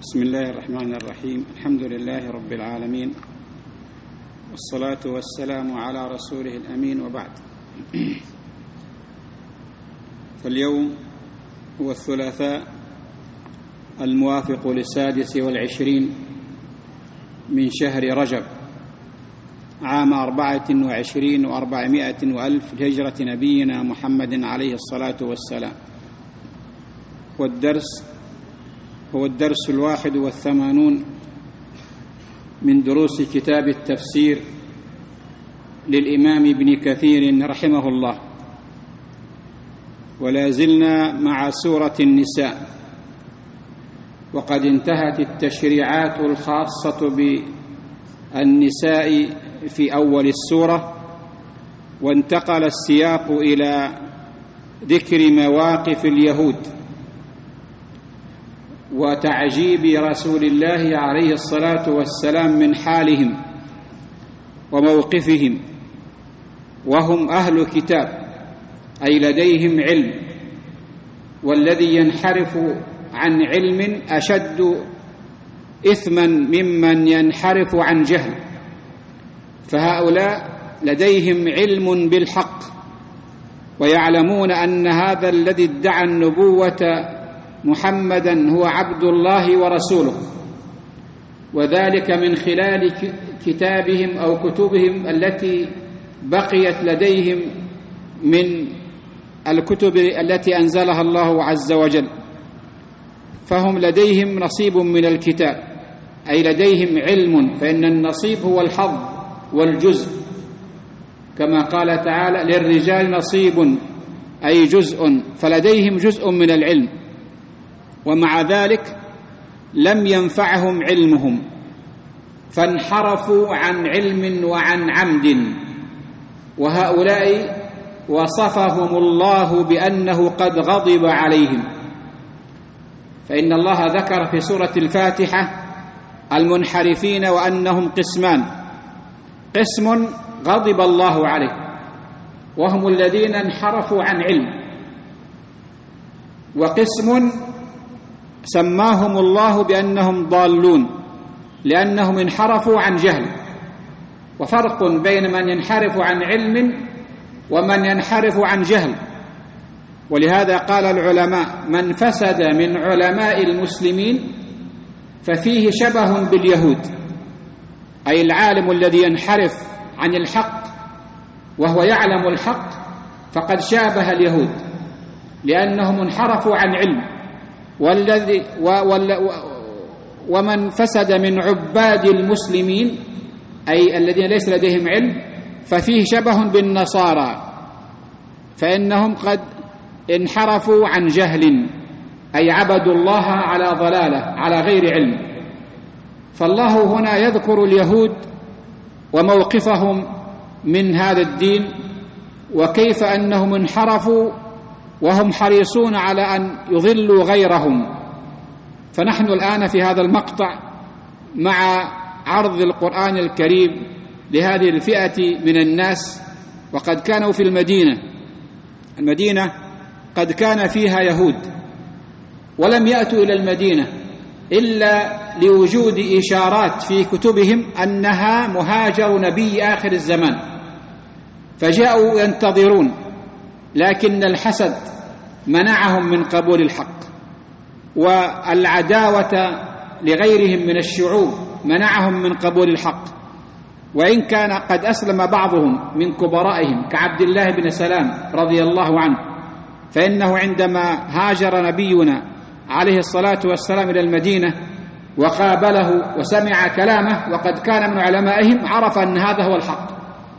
بسم الله الرحمن الرحيم. الحمد لله رب العالمين، والصلاة والسلام على رسوله الأمين، وبعد. فاليوم هو الثلاثاء الموافق ل26 من شهر رجب عام 24 و400 وألف لهجرة نبينا محمد عليه الصلاة والسلام. والدرس هو الدرس 81 من دروس كتاب التفسير للإمام ابن كثير رحمه الله، ولا زلنا مع سورة النساء، وقد انتهت التشريعات الخاصة بالنساء في أول السورة، وانتقل السياق إلى ذكر مواقف اليهود وتعجيب رسول الله عليه الصلاة والسلام من حالهم وموقفهم، وهم أهل كتاب، أي لديهم علم، والذي ينحرف عن علم أشد إثما ممن ينحرف عن جهل. فهؤلاء لديهم علم بالحق، ويعلمون أن هذا الذي ادعى النبوة محمدًا هو عبد الله ورسوله، وذلك من خلال كتابهم أو كتبهم التي بقيت لديهم من الكتب التي أنزلها الله عز وجل. فهم لديهم نصيب من الكتاب، أي لديهم علم، فإن النصيب هو الحظ والجزء، كما قال تعالى: للرجال نصيب، أي جزء، فلديهم جزء من العلم. ومع ذلك لم ينفعهم علمهم، فانحرفوا عن علم وعن عمد. وهؤلاء وصفهم الله بأنه قد غضب عليهم، فإن الله ذكر في سورة الفاتحة المنحرفين وأنهم قسمان: قسم غضب الله عليه وهم الذين انحرفوا عن علم، وقسم سماهم الله بأنهم ضالون لأنهم انحرفوا عن جهل. وفرق بين من ينحرف عن علم ومن ينحرف عن جهل. ولهذا قال العلماء: من فسد من علماء المسلمين ففيه شبه باليهود، أي العالم الذي ينحرف عن الحق وهو يعلم الحق فقد شابه اليهود، لأنهم انحرفوا عن علم. ومن فسد من عباد المسلمين، أي الذين ليس لديهم علم، ففيه شبه بالنصارى، فإنهم قد انحرفوا عن جهل، أي عبدوا الله على ضلالة، على غير علم. فالله هنا يذكر اليهود وموقفهم من هذا الدين، وكيف أنهم انحرفوا وهم حريصون على أن يضلوا غيرهم. فنحن الآن في هذا المقطع مع عرض القرآن الكريم لهذه الفئة من الناس، وقد كانوا في المدينة قد كان فيها يهود، ولم يأتوا إلى المدينة إلا لوجود إشارات في كتبهم أنها مهاجر نبي آخر الزمان، فجاءوا ينتظرون، لكن الحسد منعهم من قبول الحق، والعداوة لغيرهم من الشعوب منعهم من قبول الحق. وإن كان قد أسلم بعضهم من كبرائهم كعبد الله بن سلام رضي الله عنه، فإنه عندما هاجر نبينا عليه الصلاة والسلام إلى المدينة وقابله وسمع كلامه وقد كان من علمائهم، عرف أن هذا هو الحق.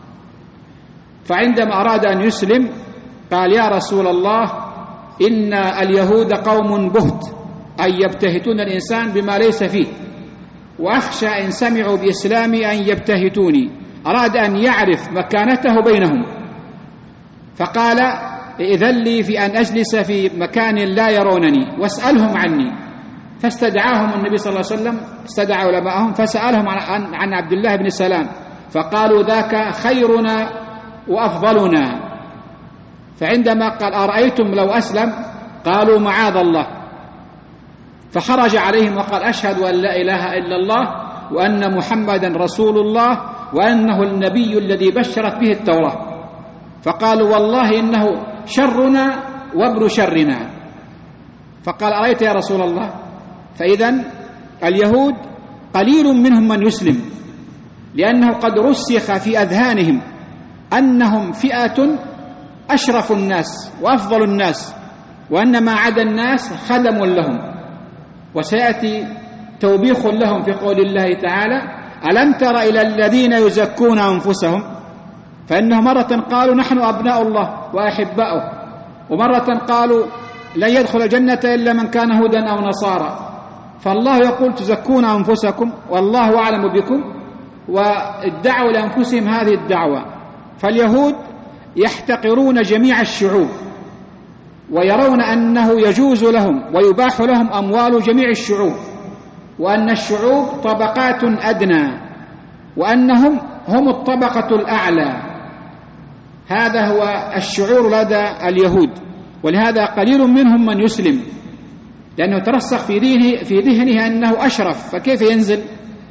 فعندما أراد أن يسلم قال: يا رسول الله، إن اليهود قوم بهت، أي يبتهتون الإنسان بما ليس فيه، وأخشى إن سمعوا بإسلامي أن يبتهتوني. أراد أن يعرف مكانته بينهم، فقال: إذن لي في أن أجلس في مكان لا يرونني واسألهم عني. فاستدعاهم النبي صلى الله عليه وسلم، استدعى علماءهم فسألهم عن عبد الله بن سلام، فقالوا: ذاك خيرنا وأفضلنا. فعندما قال: أرأيتم لو أسلم؟ قالوا: معاذ الله. فخرج عليهم وقال: أشهد أن لا إله إلا الله وأن محمدا رسول الله وأنه النبي الذي بشرت به التوراة. فقالوا: والله إنه شرنا وابن شرنا. فقال: أرأيت يا رسول الله؟ فإذن اليهود قليل منهم من يسلم، لأنه قد رسخ في أذهانهم أنهم فئة أشرف الناس وأفضل الناس، وأن ما عدا الناس خدم لهم. وسيأتي توبيخ لهم في قول الله تعالى: ألم تر إلى الذين يزكون أنفسهم؟ فإنهم مرة قالوا: نحن أبناء الله وأحباؤه، ومرة قالوا: لن يدخل الجنة إلا من كان هودا أو نصارى. فالله يقول: تزكون أنفسكم والله أعلم بكم، وادعوا لأنفسهم هذه الدعوة. فاليهود يحتقرون جميع الشعوب، ويرون أنه يجوز لهم ويباح لهم أموال جميع الشعوب، وأن الشعوب طبقات أدنى، وأنهم هم الطبقة الأعلى. هذا هو الشعور لدى اليهود، ولهذا قليل منهم من يسلم، لأنه ترسخ في ذهنه أنه أشرف، فكيف ينزل؟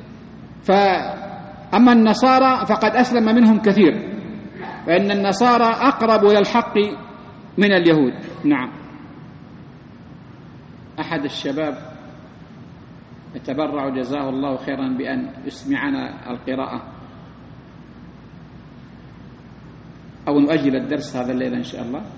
أما النصارى فقد أسلم منهم كثير، فإن النصارى أقرب إلى الحق من اليهود. نعم. أحد الشباب يتبرع جزاه الله خيرا بأن يسمعنا القراءة، أو نؤجل الدرس هذا الليلة إن شاء الله.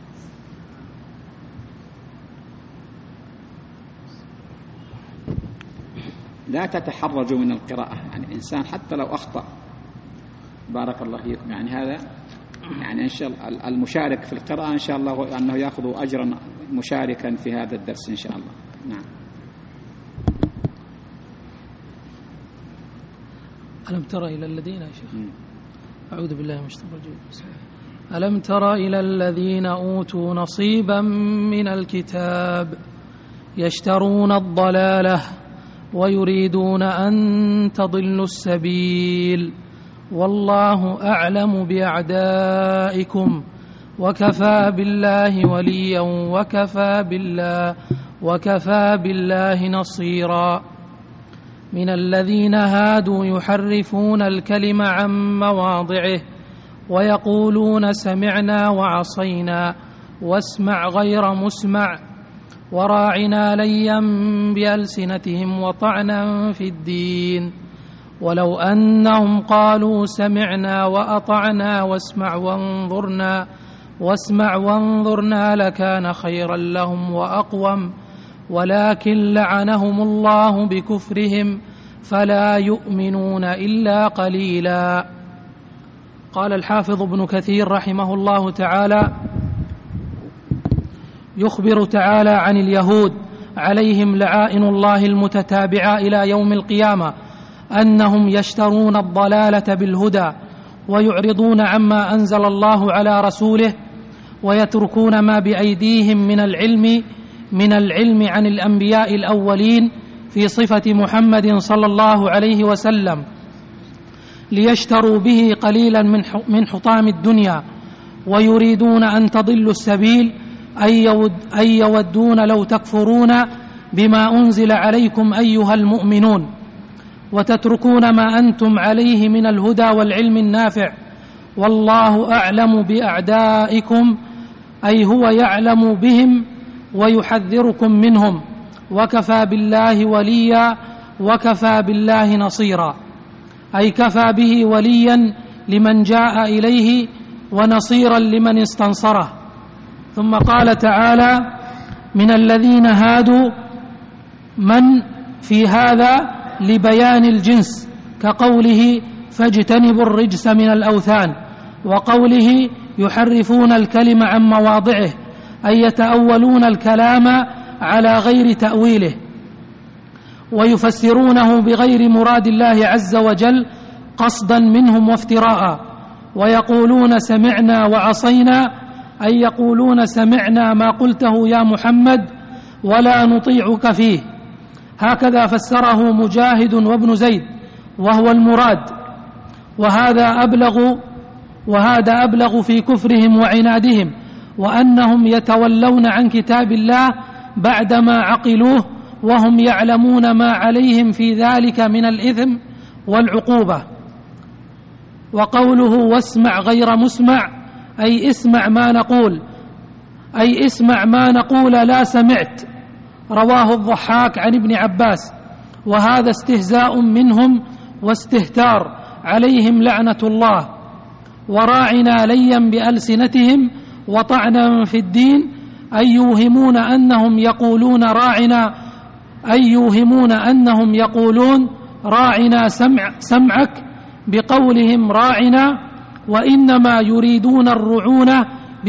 لا تتحرجوا من القراءة، يعني الإنسان حتى لو أخطأ، بارك الله فيكم، يعني هذا يعني إن شاء الله المشارك في القراءة إن شاء الله أنه يأخذ أجرا مشاركا في هذا الدرس إن شاء الله. نعم. ألم تر إلى الذين يا شيخ أعوذ بالله من الشيطان الرجيم. ألم تر إلى الذين أوتوا نصيبا من الكتاب يشترون الضلالة ويريدون أن تضلوا السبيل والله أعلم بأعدائكم وكفى بالله وليا وكفى بالله نصيرا. من الذين هادوا يحرفون الكلم عن مواضعه ويقولون سمعنا وعصينا واسمع غير مسمع وراعنا ليا بألسنتهم وطعنا في الدين ولو أنهم قالوا سمعنا وأطعنا واسمع وانظرنا لكان خيرا لهم وأقوم ولكن لعنهم الله بكفرهم فلا يؤمنون إلا قليلا. قال الحافظ ابن كثير رحمه الله تعالى: يخبر تعالى عن اليهود عليهم لعائن الله المتتابعة إلى يوم القيامة أنهم يشترون الضلالة بالهدى ويعرضون عما أنزل الله على رسوله ويتركون ما بأيديهم من العلم عن الأنبياء الأولين في صفة محمد صلى الله عليه وسلم ليشتروا به قليلا من حطام الدنيا ويريدون أن تضلوا السبيل أي يودون لو تكفرون بما أنزل عليكم أيها المؤمنون وتتركون ما أنتم عليه من الهدى والعلم النافع والله أعلم بأعدائكم أي هو يعلم بهم ويحذركم منهم وكفى بالله وليا وكفى بالله نصيرا، أي كفى به وليا لمن جاء إليه ونصيرا لمن استنصره. ثم قال تعالى: من الذين هادوا، من في هذا لبيان الجنس كقوله فاجتنبوا الرجس من الأوثان، وقوله يحرفون الكلم عن مواضعه أي يتأولون الكلام على غير تأويله ويفسرونه بغير مراد الله عز وجل قصدا منهم وافتراء، ويقولون سمعنا وعصينا أي يقولون سمعنا ما قلته يا محمد ولا نطيعك فيه. هكذا فسره مجاهد وابن زيد وهو المراد، وهذا أبلغ في كفرهم وعنادهم، وأنهم يتولون عن كتاب الله بعدما عقلوه وهم يعلمون ما عليهم في ذلك من الإثم والعقوبة. وقوله واسمع غير مسمع أي اسمع ما نقول لا سمعت، رواه الضحاك عن ابن عباس، وهذا استهزاء منهم واستهتار عليهم لعنة الله. وراعنا ليا بألسنتهم وطعنا في الدين أي يوهمون أنهم يقولون راعنا سمعك بقولهم راعنا، وإنما يريدون الرعونة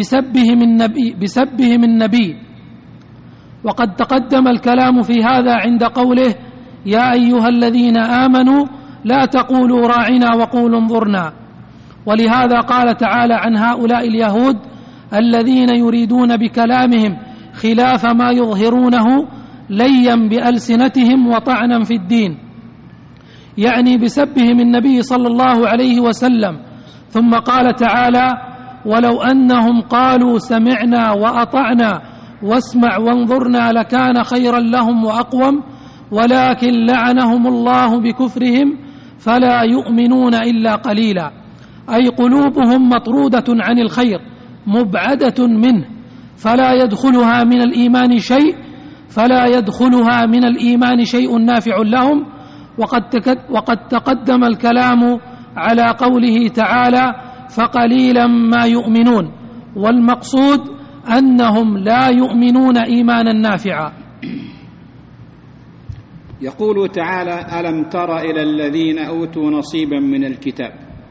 بسبهم النبي. وقد تقدم الكلام في هذا عند قوله يا أيها الذين آمنوا لا تقولوا راعنا وقولوا انظرنا. ولهذا قال تعالى عن هؤلاء اليهود الذين يريدون بكلامهم خلاف ما يظهرونه ليا بألسنتهم وطعنا في الدين، يعني بسبهم النبي صلى الله عليه وسلم. ثم قال تعالى ولو أنهم قالوا سمعنا وأطعنا واسمع وانظرنا لكان خيرا لهم وأقوم، ولكن لعنهم الله بكفرهم فلا يؤمنون إلا قليلا، أي قلوبهم مطرودة عن الخير مبعدة منه، فلا يدخلها من الإيمان شيء نافع لهم. وقد تقدم الكلام على قوله تعالى فقليلا ما يؤمنون، والمقصود أنهم لا يؤمنون إيمانا نافعا. يقول تعالى ألم تر إلى الذين أوتوا نصيبا من الكتاب.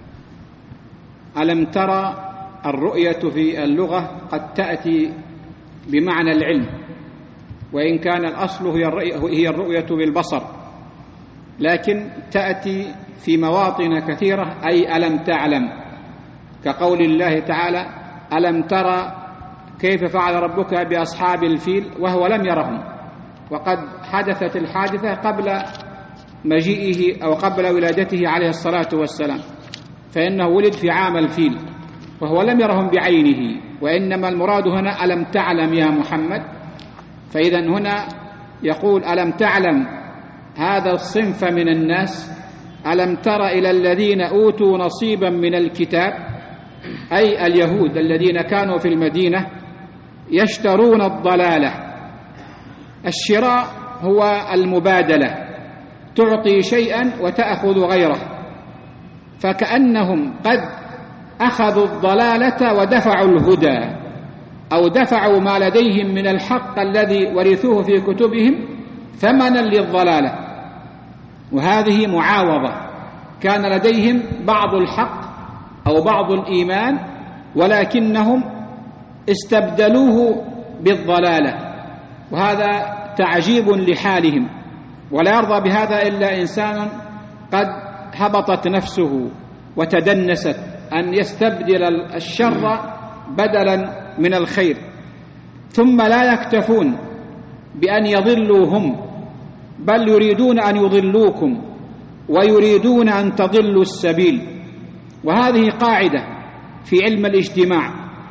ألم تر، الرؤية في اللغة قد تأتي بمعنى العلم، وإن كان الأصل هي الرؤية بالبصر، لكن تأتي في مواطن كثيرة أي ألم تعلم، كقول الله تعالى ألم ترى كيف فعل ربك بأصحاب الفيل وهو لم يرهم، وقد حدثت الحادثة قبل مجيئه أو قبل ولادته عليه الصلاة والسلام، فإنه ولد في عام الفيل وهو لم يرهم بعينه، وإنما المراد هنا ألم تعلم يا محمد. فإذا هنا يقول ألم تعلم هذا الصنف من الناس، ألم تر إلى الذين أوتوا نصيبا من الكتاب، أي اليهود الذين كانوا في المدينة يشترون الضلالة. الشراء هو المبادلة، تعطي شيئا وتأخذ غيره، فكأنهم قد أخذوا الضلالة ودفعوا الهدى، أو دفعوا ما لديهم من الحق الذي ورثوه في كتبهم ثمنا للضلالة، وهذه معاوضة. كان لديهم بعض الحق أو بعض الإيمان ولكنهم استبدلوه بالضلالة، وهذا تعجيب لحالهم، ولا يرضى بهذا إلا إنسان قد هبطت نفسه وتدنست أن يستبدل الشر بدلا من الخير. ثم لا يكتفون بأن يضلوا هم، بل يريدون أن يضلوكم ويريدون أن تضلوا السبيل. وهذه قاعدة في علم الاجتماع،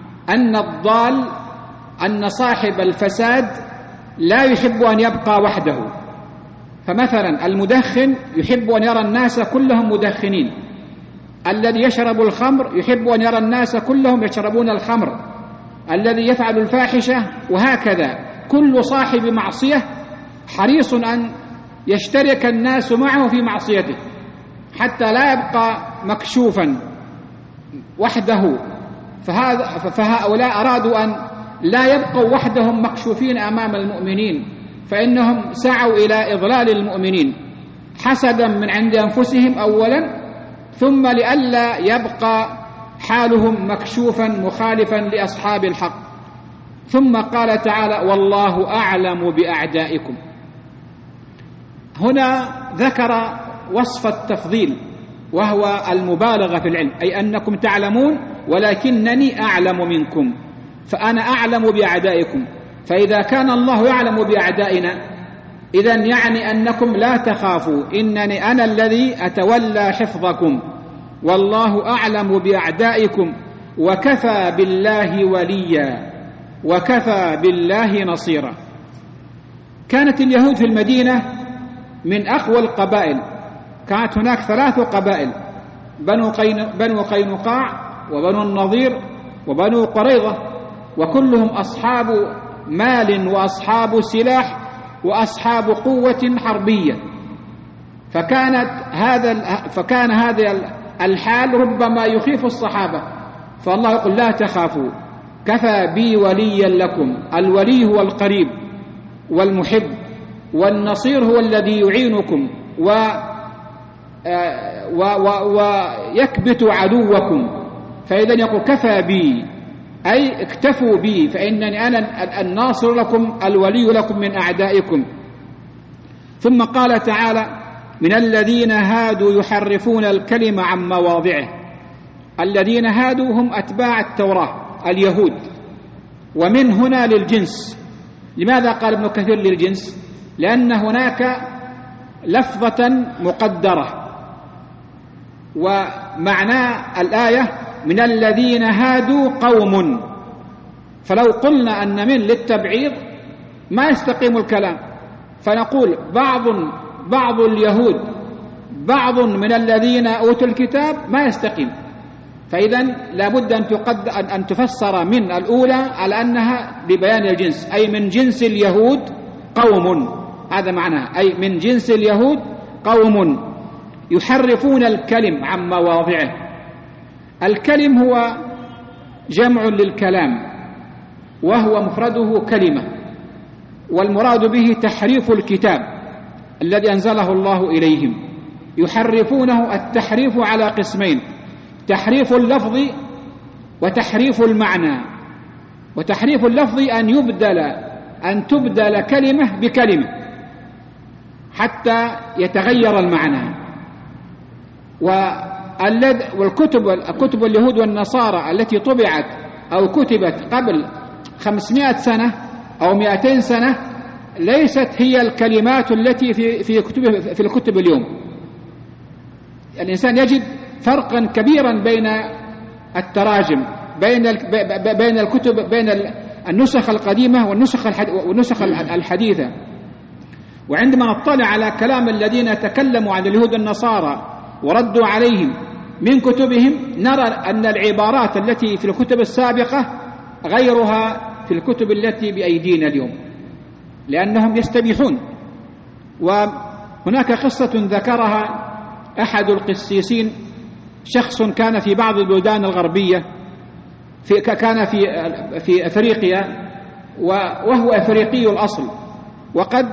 أن صاحب الفساد لا يحب أن يبقى وحده. فمثلا المدخن يحب أن يرى الناس كلهم مدخنين، الذي يشرب الخمر يحب أن يرى الناس كلهم يشربون الخمر، الذي يفعل الفاحشة، وهكذا. كل صاحب معصية حريص أن يشترك الناس معه في معصيته حتى لا يبقى مكشوفا وحده. فهؤلاء أرادوا أن لا يبقوا وحدهم مكشوفين أمام المؤمنين، فإنهم سعوا إلى إضلال المؤمنين حسدا من عند أنفسهم أولا، ثم لئلا يبقى حالهم مكشوفا مخالفا لأصحاب الحق. ثم قال تعالى والله أعلم بأعدائكم. هنا ذكر وصف التفضيل وهو المبالغة في العلم، أي أنكم تعلمون ولكنني أعلم منكم، فأنا أعلم بأعدائكم. فإذا كان الله يعلم بأعدائنا إذن يعني أنكم لا تخافوا، إنني أنا الذي أتولى حفظكم، والله أعلم بأعدائكم وكفى بالله وليا وكفى بالله نصيرا. كانت اليهود في المدينة من أقوى القبائل، كانت هناك 3 قبائل: بنو قينقاع وبنو النضير وبنو قريظة، وكلهم أصحاب مال وأصحاب سلاح وأصحاب قوة حربية. فكان هذا الحال ربما يخيف الصحابة، فالله يقول: لا تخافوا كفى بي وليا لكم. الولي هو القريب والمحب، والنصير هو الذي يعينكم ويكبت عدوكم. فإذا يقول: كفى بي، أي اكتفوا بي، فإنني أنا الناصر لكم الولي لكم من أعدائكم. ثم قال تعالى: من الذين هادوا يحرفون الكلم عن مواضعه. الذين هادوا هم أتباع التوراة اليهود، ومن هنا للجنس. لماذا قال ابن كثير للجنس؟ لأن هناك لفظة مقدرة، ومعنى الآية من الذين هادوا قوم، فلو قلنا أن من للتبعيض ما يستقيم الكلام، فنقول بعض اليهود بعض من الذين أوتوا الكتاب ما يستقيم. فإذا لابد أن تفسر من الأولى على أنها لبيان الجنس، أي من جنس اليهود قوم، هذا معناها، أي من جنس اليهود قوم يحرفون الكلم عن مواضعه. الكلم هو جمع للكلام، وهو مفرده كلمة، والمراد به تحريف الكتاب الذي أنزله الله إليهم. يحرفونه، التحريف على قسمين: تحريف اللفظ وتحريف المعنى. وتحريف اللفظ أن تبدل كلمة بكلمة حتى يتغير المعنى. والكتب اليهود والنصارى التي طبعت أو كتبت قبل 500 سنة أو 200 سنة ليست هي الكلمات التي في الكتب اليوم. الإنسان يجد فرقا كبيرا بين التراجم، بين الكتب، بين النسخ القديمة والنسخ الحديثة. وعندما نطلع على كلام الذين تكلموا عن اليهود والنصارى وردوا عليهم من كتبهم، نرى أن العبارات التي في الكتب السابقة غيرها في الكتب التي بأيدينا اليوم، لأنهم يستبيحون. وهناك قصة ذكرها أحد القسيسين، شخص كان في بعض البلدان الغربية، كان في أفريقيا، وهو أفريقي الأصل، وقد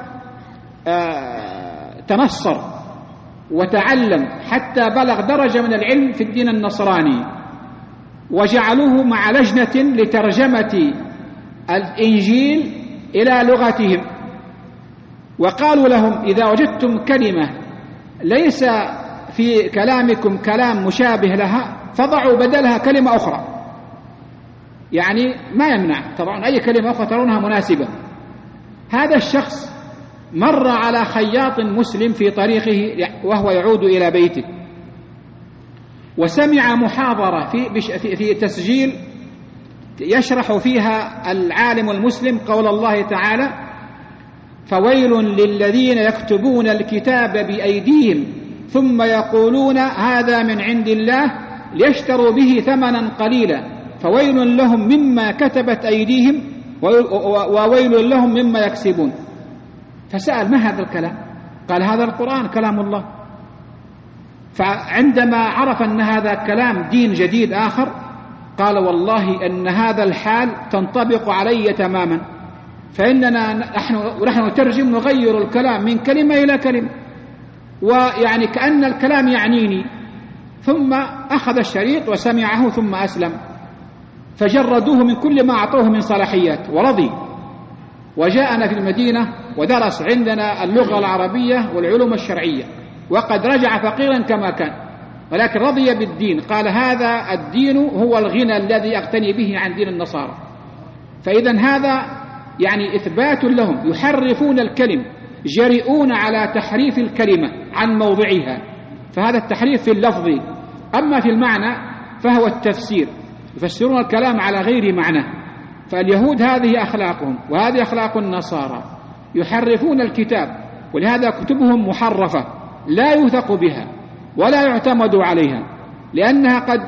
تنصر وتعلم حتى بلغ درجة من العلم في الدين النصراني، وجعلوه مع لجنة لترجمة الإنجيل إلى لغتهم، وقالوا لهم: إذا وجدتم كلمة ليس في كلامكم كلام مشابه لها فضعوا بدلها كلمة أخرى. يعني ما يمنع طبعا أي كلمة أخرى ترونها مناسبة. هذا الشخص مر على خياط مسلم في طريقه وهو يعود إلى بيته، وسمع محاضرة في تسجيل يشرح فيها العالم المسلم قول الله تعالى: فويل للذين يكتبون الكتاب بأيديهم ثم يقولون هذا من عند الله ليشتروا به ثمنا قليلا فويل لهم مما كتبت أيديهم وويل لهم مما يكسبون. فسأل: ما هذا الكلام؟ قال: هذا القرآن كلام الله. فعندما عرف أن هذا كلام دين جديد آخر قال: والله أن هذا الحال تنطبق علي تماما، فإننا نحن نترجم نغير الكلام من كلمة إلى كلمة، ويعني كأن الكلام يعنيني. ثم أخذ الشريط وسمعه ثم أسلم، فجردوه من كل ما أعطوه من صلاحيات ورضي، وجاءنا في المدينة ودرس عندنا اللغة العربية والعلوم الشرعية، وقد رجع فقيرا كما كان، ولكن رضي بالدين. قال: هذا الدين هو الغنى الذي أغتني به عن دين النصارى. فإذا هذا يعني إثبات لهم، يحرفون الكلم، جريئون على تحريف الكلمة عن موضعها. فهذا التحريف في اللفظ. أما في المعنى فهو التفسير، يفسرون الكلام على غير معناه. فاليهود هذه أخلاقهم، وهذه أخلاق النصارى. يحرفون الكتاب، ولهذا كتبهم محرفة لا يوثق بها ولا يعتمد عليها، لأنها قد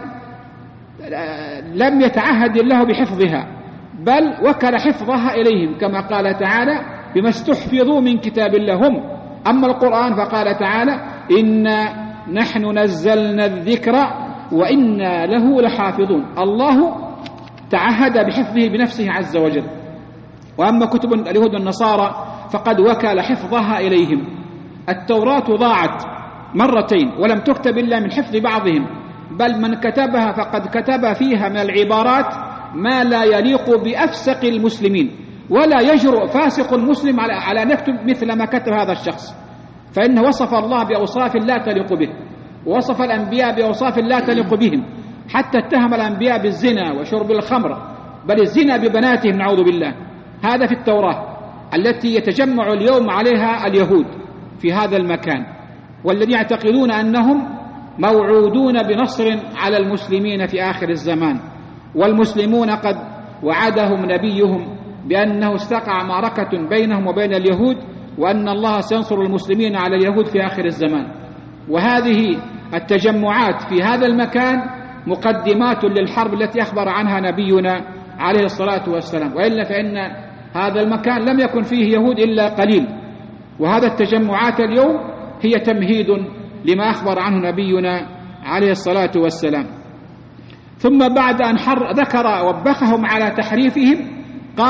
لم يتعهد الله بحفظها، بل وكل حفظها إليهم، كما قال تعالى بما استحفظوا من كتاب الله هم. أما القرآن فقال تعالى إنا نحن نزلنا الذكر وإنا له لحافظون. الله تعهد بحفظه بنفسه عز وجل. وأما كتب اليهود والنصارى فقد وكل حفظها إليهم. التوراة ضاعت مرتين ولم تكتب إلا من حفظ بعضهم، بل من كتبها فقد كتب فيها من العبارات ما لا يليق بأفسق المسلمين، ولا يجرؤ فاسق مسلم على أن يكتب مثل ما كتب هذا الشخص، فإنه وصف الله بأوصاف لا تليق به، ووصف الأنبياء بأوصاف لا تليق بهم، حتى اتهم الأنبياء بالزنا وشرب الخمر، بل الزنا ببناتهم نعوذ بالله. هذا في التوراة التي يتجمع اليوم عليها اليهود في هذا المكان، والذين يعتقدون أنهم موعودون بنصر على المسلمين في آخر الزمان، والمسلمون قد وعدهم نبيهم بأنه استقع معركة بينهم وبين اليهود، وأن الله سينصر المسلمين على اليهود في آخر الزمان. وهذه التجمعات في هذا المكان مقدمات للحرب التي أخبر عنها نبينا عليه الصلاة والسلام، وإلا فإن هذا المكان لم يكن فيه يهود إلا قليل، وهذا التجمعات اليوم هي تمهيد لما أخبر عنه نبينا عليه الصلاة والسلام. ثم بعد أن ذكر وبخهم على تحريفهم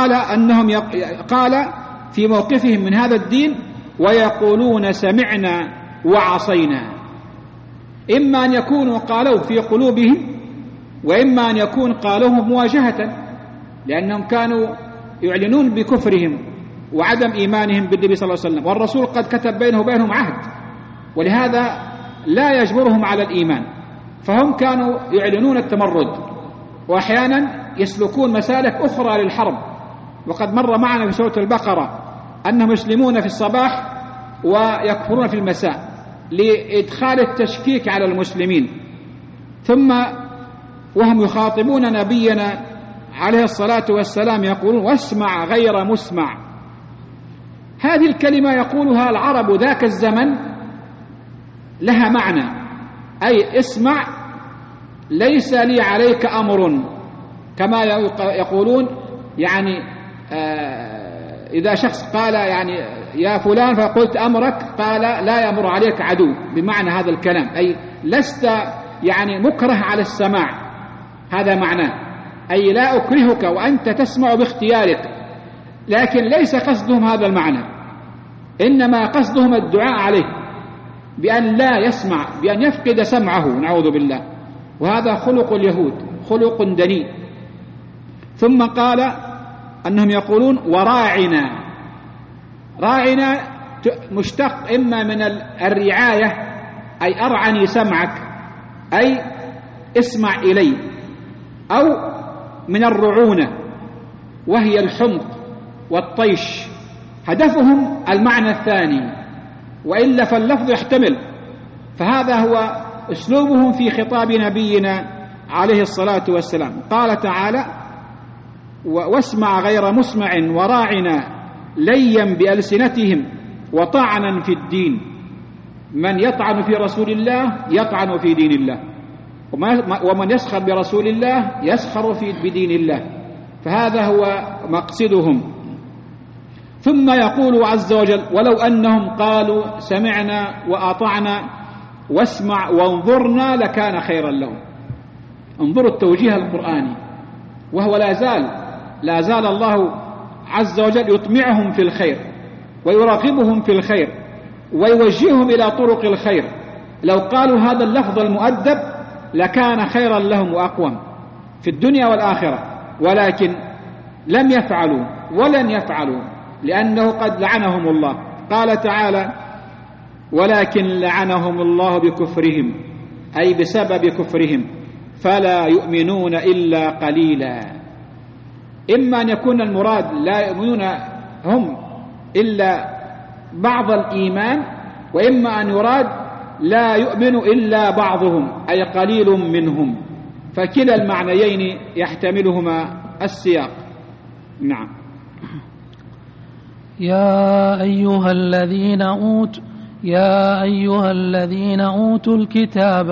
قال في موقفهم من هذا الدين ويقولون سمعنا وعصينا. إما أن يكونوا قالوا في قلوبهم، وإما أن يكون قالوه مواجهة، لأنهم كانوا يعلنون بكفرهم وعدم إيمانهم بالنبي صلى الله عليه وسلم، والرسول قد كتب بينه وبينهم عهد، ولهذا لا يجبرهم على الإيمان، فهم كانوا يعلنون التمرد، وأحيانا يسلكون مسالك أخرى للحرب. وقد مر معنا في سورة البقرة أنهم يسلمون في الصباح ويكفرون في المساء لإدخال التشكيك على المسلمين. ثم وهم يخاطبون نبينا عليه الصلاة والسلام يقولون واسمع غير مسمع. هذه الكلمة يقولها العرب ذاك الزمن لها معنى، أي اسمع ليس لي عليك أمر، كما يقولون يعني إذا شخص قال يعني يا فلان فقلت أمرك، قال لا يمر عليك عدو، بمعنى هذا الكلام، أي لست يعني مكره على السماع، هذا معناه، أي لا أكرهك وأنت تسمع باختيارك. لكن ليس قصدهم هذا المعنى، إنما قصدهم الدعاء عليه بأن لا يسمع، بأن يفقد سمعه نعوذ بالله، وهذا خلق اليهود، خلق دنيء. ثم قال أنهم يقولون وراعنا. راعنا مشتق إما من الرعاية أي أرعني سمعك، أي اسمع إلي، أو من الرعونة وهي الحمق والطيش، هدفهم المعنى الثاني، وإلا فاللفظ يحتمل. فهذا هو أسلوبهم في خطاب نبينا عليه الصلاة والسلام. قال تعالى واسمع غير مسمع وراعنا ليا بألسنتهم وطعنا في الدين. من يطعن في رسول الله يطعن في دين الله، ومن يسخر برسول الله يسخر بدين الله، فهذا هو مقصدهم. ثم يقول عز وجل ولو أنهم قالوا سمعنا وأطعنا واسمع وانظرنا لكان خيرا لهم. انظروا التوجيه القرآني، وهو لا زال الله عز وجل يطمعهم في الخير ويراقبهم في الخير ويوجههم إلى طرق الخير. لو قالوا هذا اللفظ المؤدب لكان خيرا لهم وأقوم في الدنيا والآخرة، ولكن لم يفعلوا ولن يفعلوا لأنه قد لعنهم الله. قال تعالى ولكن لعنهم الله بكفرهم، أي بسبب كفرهم، فلا يؤمنون إلا قليلا. إما أن يكون المراد لا يؤمنون هم إلا بعض الإيمان، وإما أن يراد لا يؤمن إلا بعضهم أي قليل منهم، فكلا المعنيين يحتملهما السياق. نعم. يا أيها الذين أوتوا الكتاب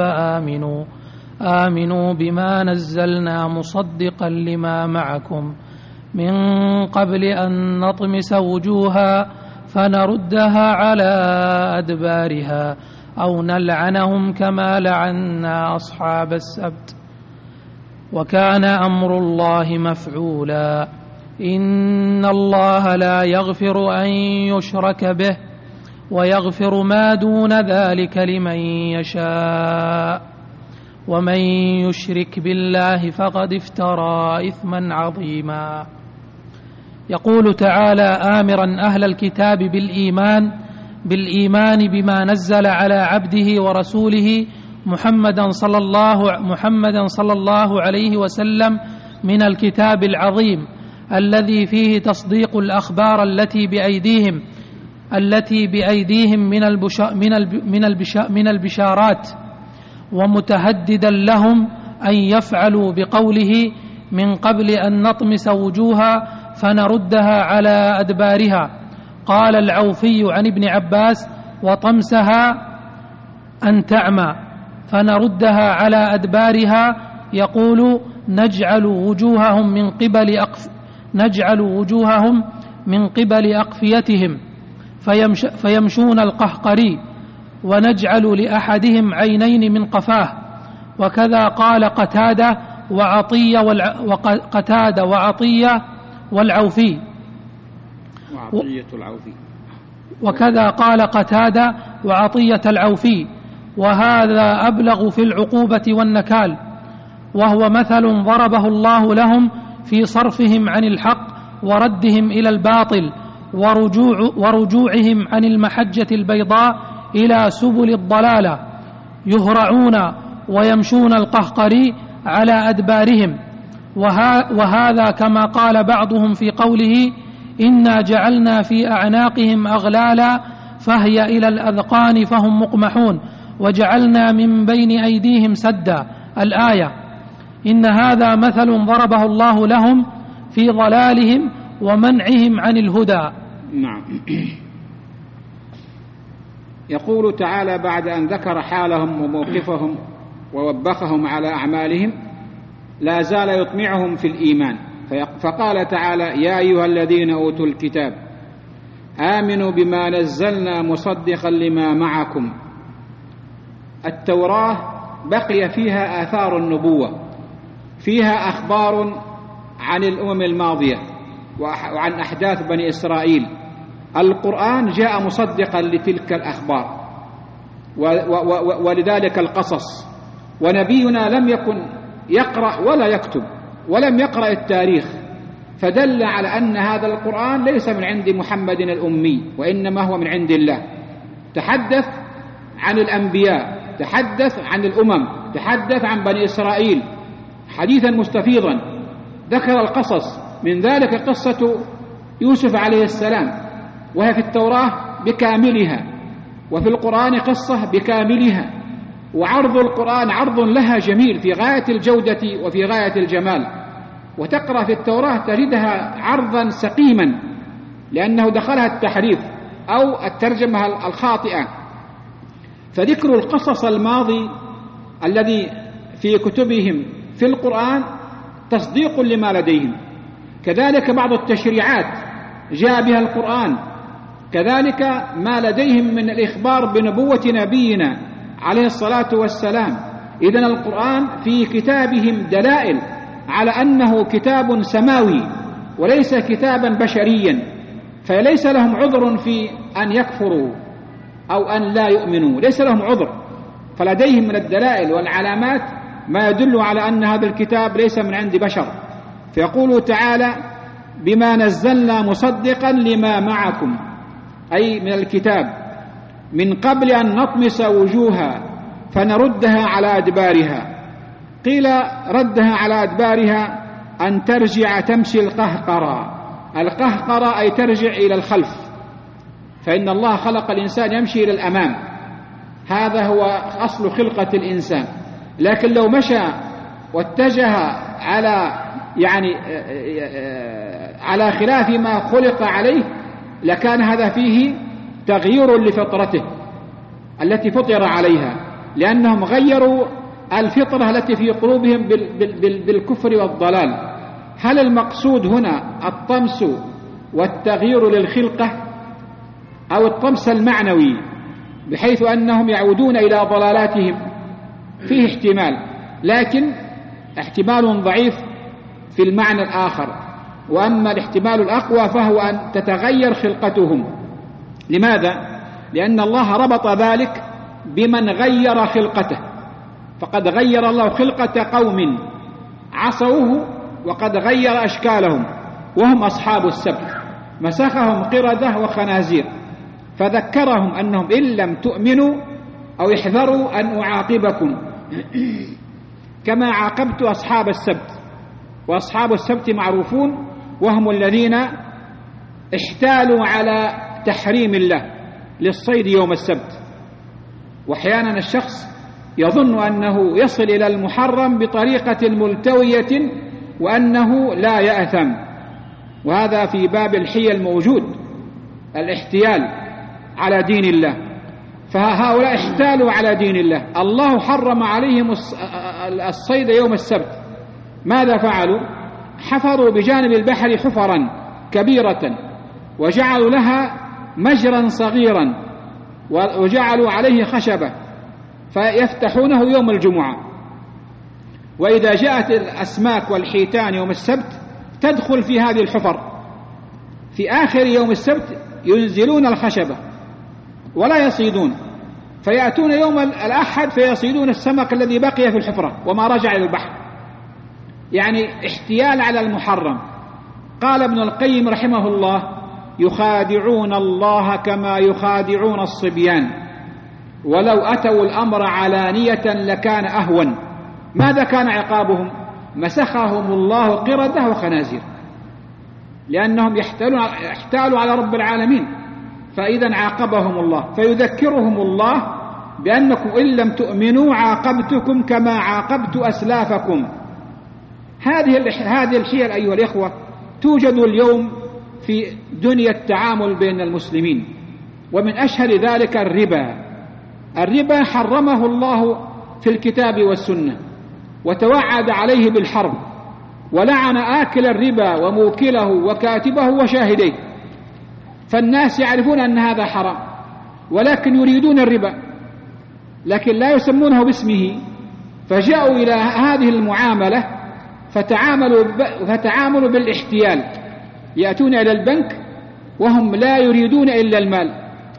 آمنوا بما نزلنا مصدقا لما معكم من قبل أن نطمس وجوها فنردها على أدبارها أو نلعنهم كما لعنا أصحاب السبت وكان أمر الله مفعولا إن الله لا يغفر أن يشرك به ويغفر ما دون ذلك لمن يشاء ومن يشرك بالله فقد افترى إثما عظيما. يقول تعالى آمرا أهل الكتاب بالإيمان بما نزل على عبده ورسوله محمدا صلى الله عليه وسلم من الكتاب العظيم الذي فيه تصديق الأخبار التي بأيديهم من البشارات ومتهددا لهم أن يفعلوا بقوله من قبل أن نطمس وجوها فنردها على أدبارها. قال العوفي عن ابن عباس طمسها أن تعمى فنردها على أدبارها يقول نجعل وجوههم من قبل أقفيتهم فيمشون القهقري ونجعل لأحدهم عينين من قفاه. وكذا قال قتادة وعطية والعوفي وكذا قال قتادة وعطية العوفي وهذا أبلغ في العقوبة والنكال وهو مثل ضربه الله لهم في صرفهم عن الحق وردهم إلى الباطل ورجوعهم عن المحجة البيضاء إلى سبل الضلالة يهرعون ويمشون القهقري على أدبارهم. وهذا كما قال بعضهم في قوله إنا جعلنا في أعناقهم أغلالا فهي إلى الأذقان فهم مقمحون وجعلنا من بين أيديهم سدا الآية. إن هذا مثل ضربه الله لهم في ضلالهم ومنعهم عن الهدى. نعم. يقول تعالى بعد أن ذكر حالهم وموقفهم ووبخهم على أعمالهم لا زال يطمعهم في الإيمان فقال تعالى يا أيها الذين أوتوا الكتاب آمنوا بما نزلنا مصدقا لما معكم. التوراة بقي فيها آثار النبوة، فيها أخبار عن الأمم الماضية وعن أحداث بني إسرائيل. القرآن جاء مصدقا لتلك الأخبار ولذلك القصص. ونبينا لم يكن يقرأ ولا يكتب ولم يقرأ التاريخ، فدل على أن هذا القرآن ليس من عند محمد الأمي وإنما هو من عند الله. تحدث عن الأنبياء، تحدث عن الأمم، تحدث عن بني إسرائيل حديثا مستفيضا. ذكر القصص، من ذلك قصة يوسف عليه السلام وهي في التوراة بكاملها وفي القرآن قصة بكاملها. وعرض القرآن عرض لها جميل في غاية الجودة وفي غاية الجمال. وتقرأ في التوراة تجدها عرضا سقيما لأنه دخلها التحريف أو الترجمة الخاطئة. فذكر القصص الماضي الذي في كتبهم في القرآن تصديق لما لديهم. كذلك بعض التشريعات جاء بها القرآن، كذلك ما لديهم من الإخبار بنبوة نبينا عليه الصلاة والسلام. إذن القرآن في كتابهم دلائل على أنه كتاب سماوي وليس كتابا بشريا، فليس لهم عذر في أن يكفروا أو أن لا يؤمنوا، ليس لهم عذر. فلديهم من الدلائل والعلامات ما يدل على أن هذا الكتاب ليس من عند بشر. فيقول تعالى بما نزلنا مصدقا لما معكم، أي من الكتاب، من قبل أن نطمس وجوها فنردها على أدبارها. قيل ردها على أدبارها أن ترجع تمشي القهقرة. القهقرة أي ترجع إلى الخلف، فإن الله خلق الإنسان يمشي إلى الأمام، هذا هو أصل خلقة الإنسان. لكن لو مشى واتجه على على خلاف ما خلق عليه لكان هذا فيه تغيير لفطرته التي فطر عليها، لأنهم غيروا الفطرة التي في قلوبهم بالكفر والضلال. هل المقصود هنا الطمس والتغيير للخلقة أو الطمس المعنوي بحيث أنهم يعودون إلى ضلالاتهم؟ فيه احتمال، لكن احتمال ضعيف في المعنى الآخر. وأما الاحتمال الأقوى فهو أن تتغير خلقتهم. لماذا؟ لأن الله ربط ذلك بمن غير خلقته، فقد غير الله خلقة قوم عصوه وقد غير أشكالهم، وهم أصحاب السبت، مسخهم قردة وخنازير، فذكرهم أنهم إن لم تؤمنوا أو احذروا أن أعاقبكم كما عاقبت أصحاب السبت. وأصحاب السبت معروفون، وهم الذين احتالوا على تحريم الله للصيد يوم السبت. وأحيانا الشخص يظن أنه يصل إلى المحرم بطريقة ملتوية وأنه لا يأثم، وهذا في باب الحيل موجود، الاحتيال على دين الله. فهؤلاء احتالوا على دين الله، الله حرم عليهم الصيد يوم السبت. ماذا فعلوا؟ حفروا بجانب البحر حفرا كبيرة وجعلوا لها مجرا صغيرا وجعلوا عليه خشبة فيفتحونه يوم الجمعة، وإذا جاءت الأسماك والحيتان يوم السبت تدخل في هذه الحفر. في آخر يوم السبت ينزلون الخشبة ولا يصيدون، فيأتون يوم الأحد فيصيدون السمك الذي بقي في الحفرة وما رجع إلى البحر. يعني احتيال على المحرم. قال ابن القيم رحمه الله: يخادعون الله كما يخادعون الصبيان، ولو أتوا الأمر علانية لكان أهون. ماذا كان عقابهم؟ مسخهم الله قردة وخنازير، لأنهم احتالوا على رب العالمين، فإذا عاقبهم الله. فيذكرهم الله بأنكم إن لم تؤمنوا عاقبتكم كما عاقبت أسلافكم. هذه الحيل أيها الإخوة توجد اليوم في دنيا التعامل بين المسلمين، ومن أشهر ذلك الربا حرمه الله في الكتاب والسنة وتوعد عليه بالحرب، ولعن آكل الربا وموكله وكاتبه وشاهديه. فالناس يعرفون أن هذا حرام ولكن يريدون الربا، لكن لا يسمونه باسمه، فجاءوا إلى هذه المعاملة فتعاملوا بالاحتيال. يأتون إلى البنك وهم لا يريدون إلا المال،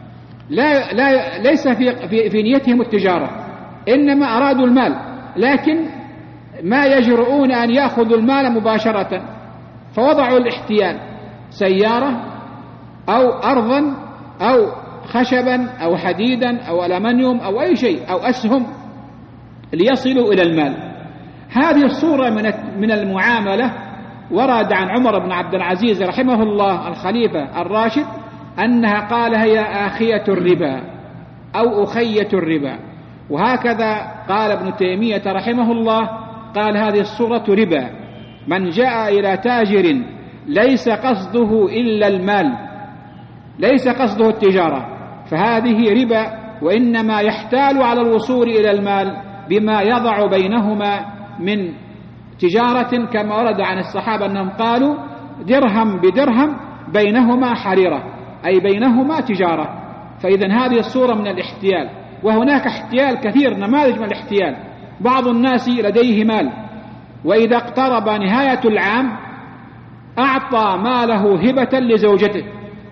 ليس في نيتهم التجارة، إنما أرادوا المال، لكن ما يجرؤون أن يأخذوا المال مباشرة، فوضعوا الاحتيال: سيارة أو أرضا أو خشبا أو حديدا أو ألمنيوم أو أي شيء أو أسهم ليصلوا إلى المال. هذه الصورة من المعاملة ورد عن عمر بن عبد العزيز رحمه الله الخليفة الراشد أنها قال: هي آخية الربا أو أخية الربا. وهكذا قال ابن تيمية رحمه الله، قال: هذه الصورة ربا. من جاء إلى تاجر ليس قصده إلا المال، ليس قصده التجارة، فهذه ربا، وإنما يحتال على الوصول إلى المال بما يضع بينهما من تجارة، كما ورد عن الصحابة أنهم قالوا: درهم بدرهم بينهما حريرة، أي بينهما تجارة. فإذن هذه الصورة من الاحتيال. وهناك احتيال كثير، نماذج من الاحتيال. بعض الناس لديه مال، وإذا اقترب نهاية العام أعطى ماله هبة لزوجته،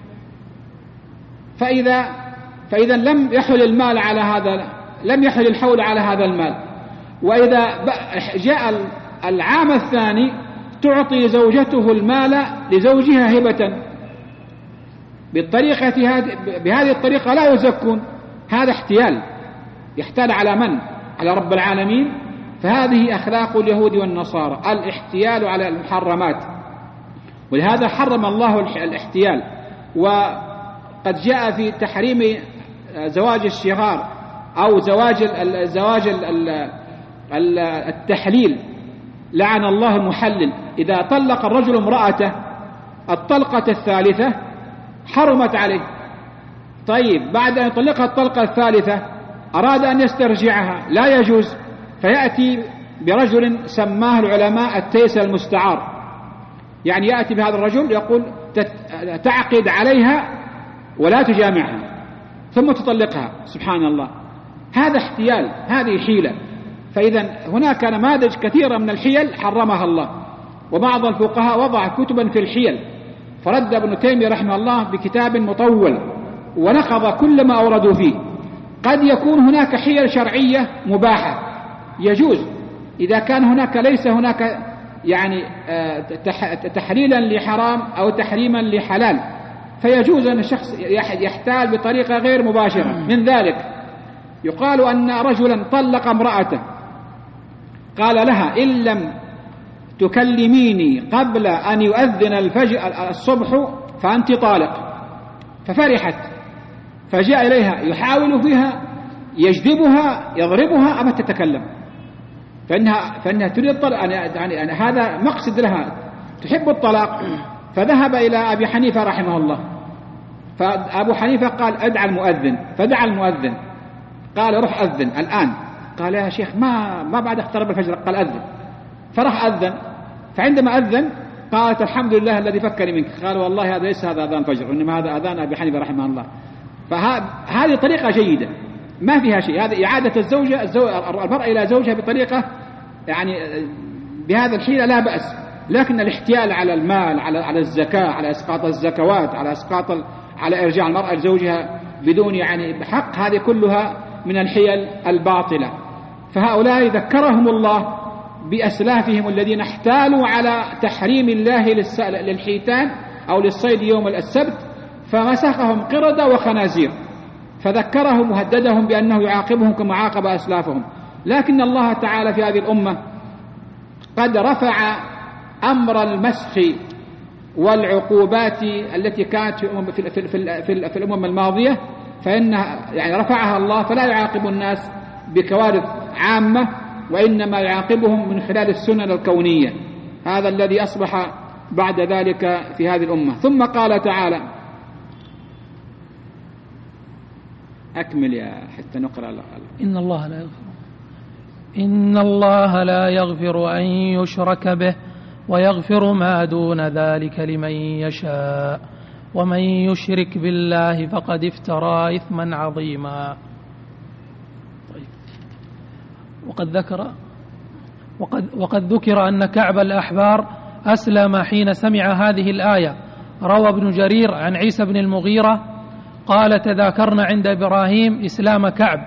فإذا لم يحل المال على هذا، لم يحل الحول على هذا المال. وإذا جاء العام الثاني تعطي زوجته المال لزوجها هبة. بهذه الطريقة لا يزكون. هذا احتيال، يحتال على من؟ على رب العالمين. فهذه أخلاق اليهود والنصارى، الاحتيال على المحرمات، ولهذا حرم الله الاحتيال. وقد جاء في تحريم زواج الشغار أو زواج التحليل، لعن الله المحلل. إذا طلق الرجل امرأته الطلقة الثالثة حرمت عليه. طيب بعد أن يطلقها الطلقة الثالثة أراد أن يسترجعها، لا يجوز، فيأتي برجل سماه العلماء التيس المستعار، يعني يأتي بهذا الرجل يقول تعقد عليها ولا تجامعها ثم تطلقها. سبحان الله، هذا احتيال، هذه حيلة. فإذا هناك نماذج كثيرة من الحيل حرمها الله، وبعض الفقهاء وضع كتبا في الحيل، فرد ابن تيمية رحمه الله بكتاب مطول ونقض كل ما أوردوا فيه. قد يكون هناك حيل شرعية مباحة يجوز إذا كان هناك ليس هناك يعني تحليلا لحرام أو تحريما لحلال، فيجوز أن الشخص يحتال بطريقة غير مباشرة. من ذلك يقال أن رجلا طلق امرأته، قال لها إن لم تكلميني قبل أن يؤذن الصبح فأنت طالق، ففرحت، فجاء إليها يحاول فيها يجذبها يضربها أما تتكلم، فإنها تريد الطلاق، يعني هذا مقصد لها، تحب الطلاق. فذهب إلى أبي حنيفة رحمه الله، فأبو حنيفة قال ادع المؤذن، فدعا المؤذن، قال روح أذن الآن. قال يا شيخ ما بعد اقترب الفجر، قال أذن، فرح أذن. فعندما أذن قالت الحمد لله الذي فكني منك. قال والله هذا ليس هذا أذان فجر، إنما هذا أذان أبي حنيفة رحمه الله. فهذه طريقة جيدة ما فيها شيء، هذه إعادة المرأة إلى زوجها بطريقة يعني بهذا الحيلة لا بأس. لكن الاحتيال على المال، على الزكاة، على إسقاط الزكوات، على إرجاع المرأة لزوجها بدون يعني حق، هذه كلها من الحيل الباطلة. فهؤلاء ذكرهم الله بأسلافهم الذين احتالوا على تحريم الله للحيتان أو للصيد يوم السبت، فمسخهم قردة وخنازير، فذكرهم وهددهم بأنه يعاقبهم كما عاقب أسلافهم. لكن الله تعالى في هذه الأمة قد رفع أمر المسخ والعقوبات التي كانت في الأمم الماضية، فإنها يعني رفعها الله، فلا يعاقب الناس بكوارث عامة، وإنما يعاقبهم من خلال السنن الكونية. هذا الذي أصبح بعد ذلك في هذه الأمة. ثم قال تعالى، أكمل يا حتى نقرأ. إن الله لا يغفر أن يشرك به ويغفر ما دون ذلك لمن يشاء ومن يشرك بالله فقد افترى إثما عظيما. وقد ذكر أن كعب الأحبار أسلم حين سمع هذه الآية. روى ابن جرير عن عيسى بن المغيرة قال تذاكرنا عند إبراهيم إسلام كعب،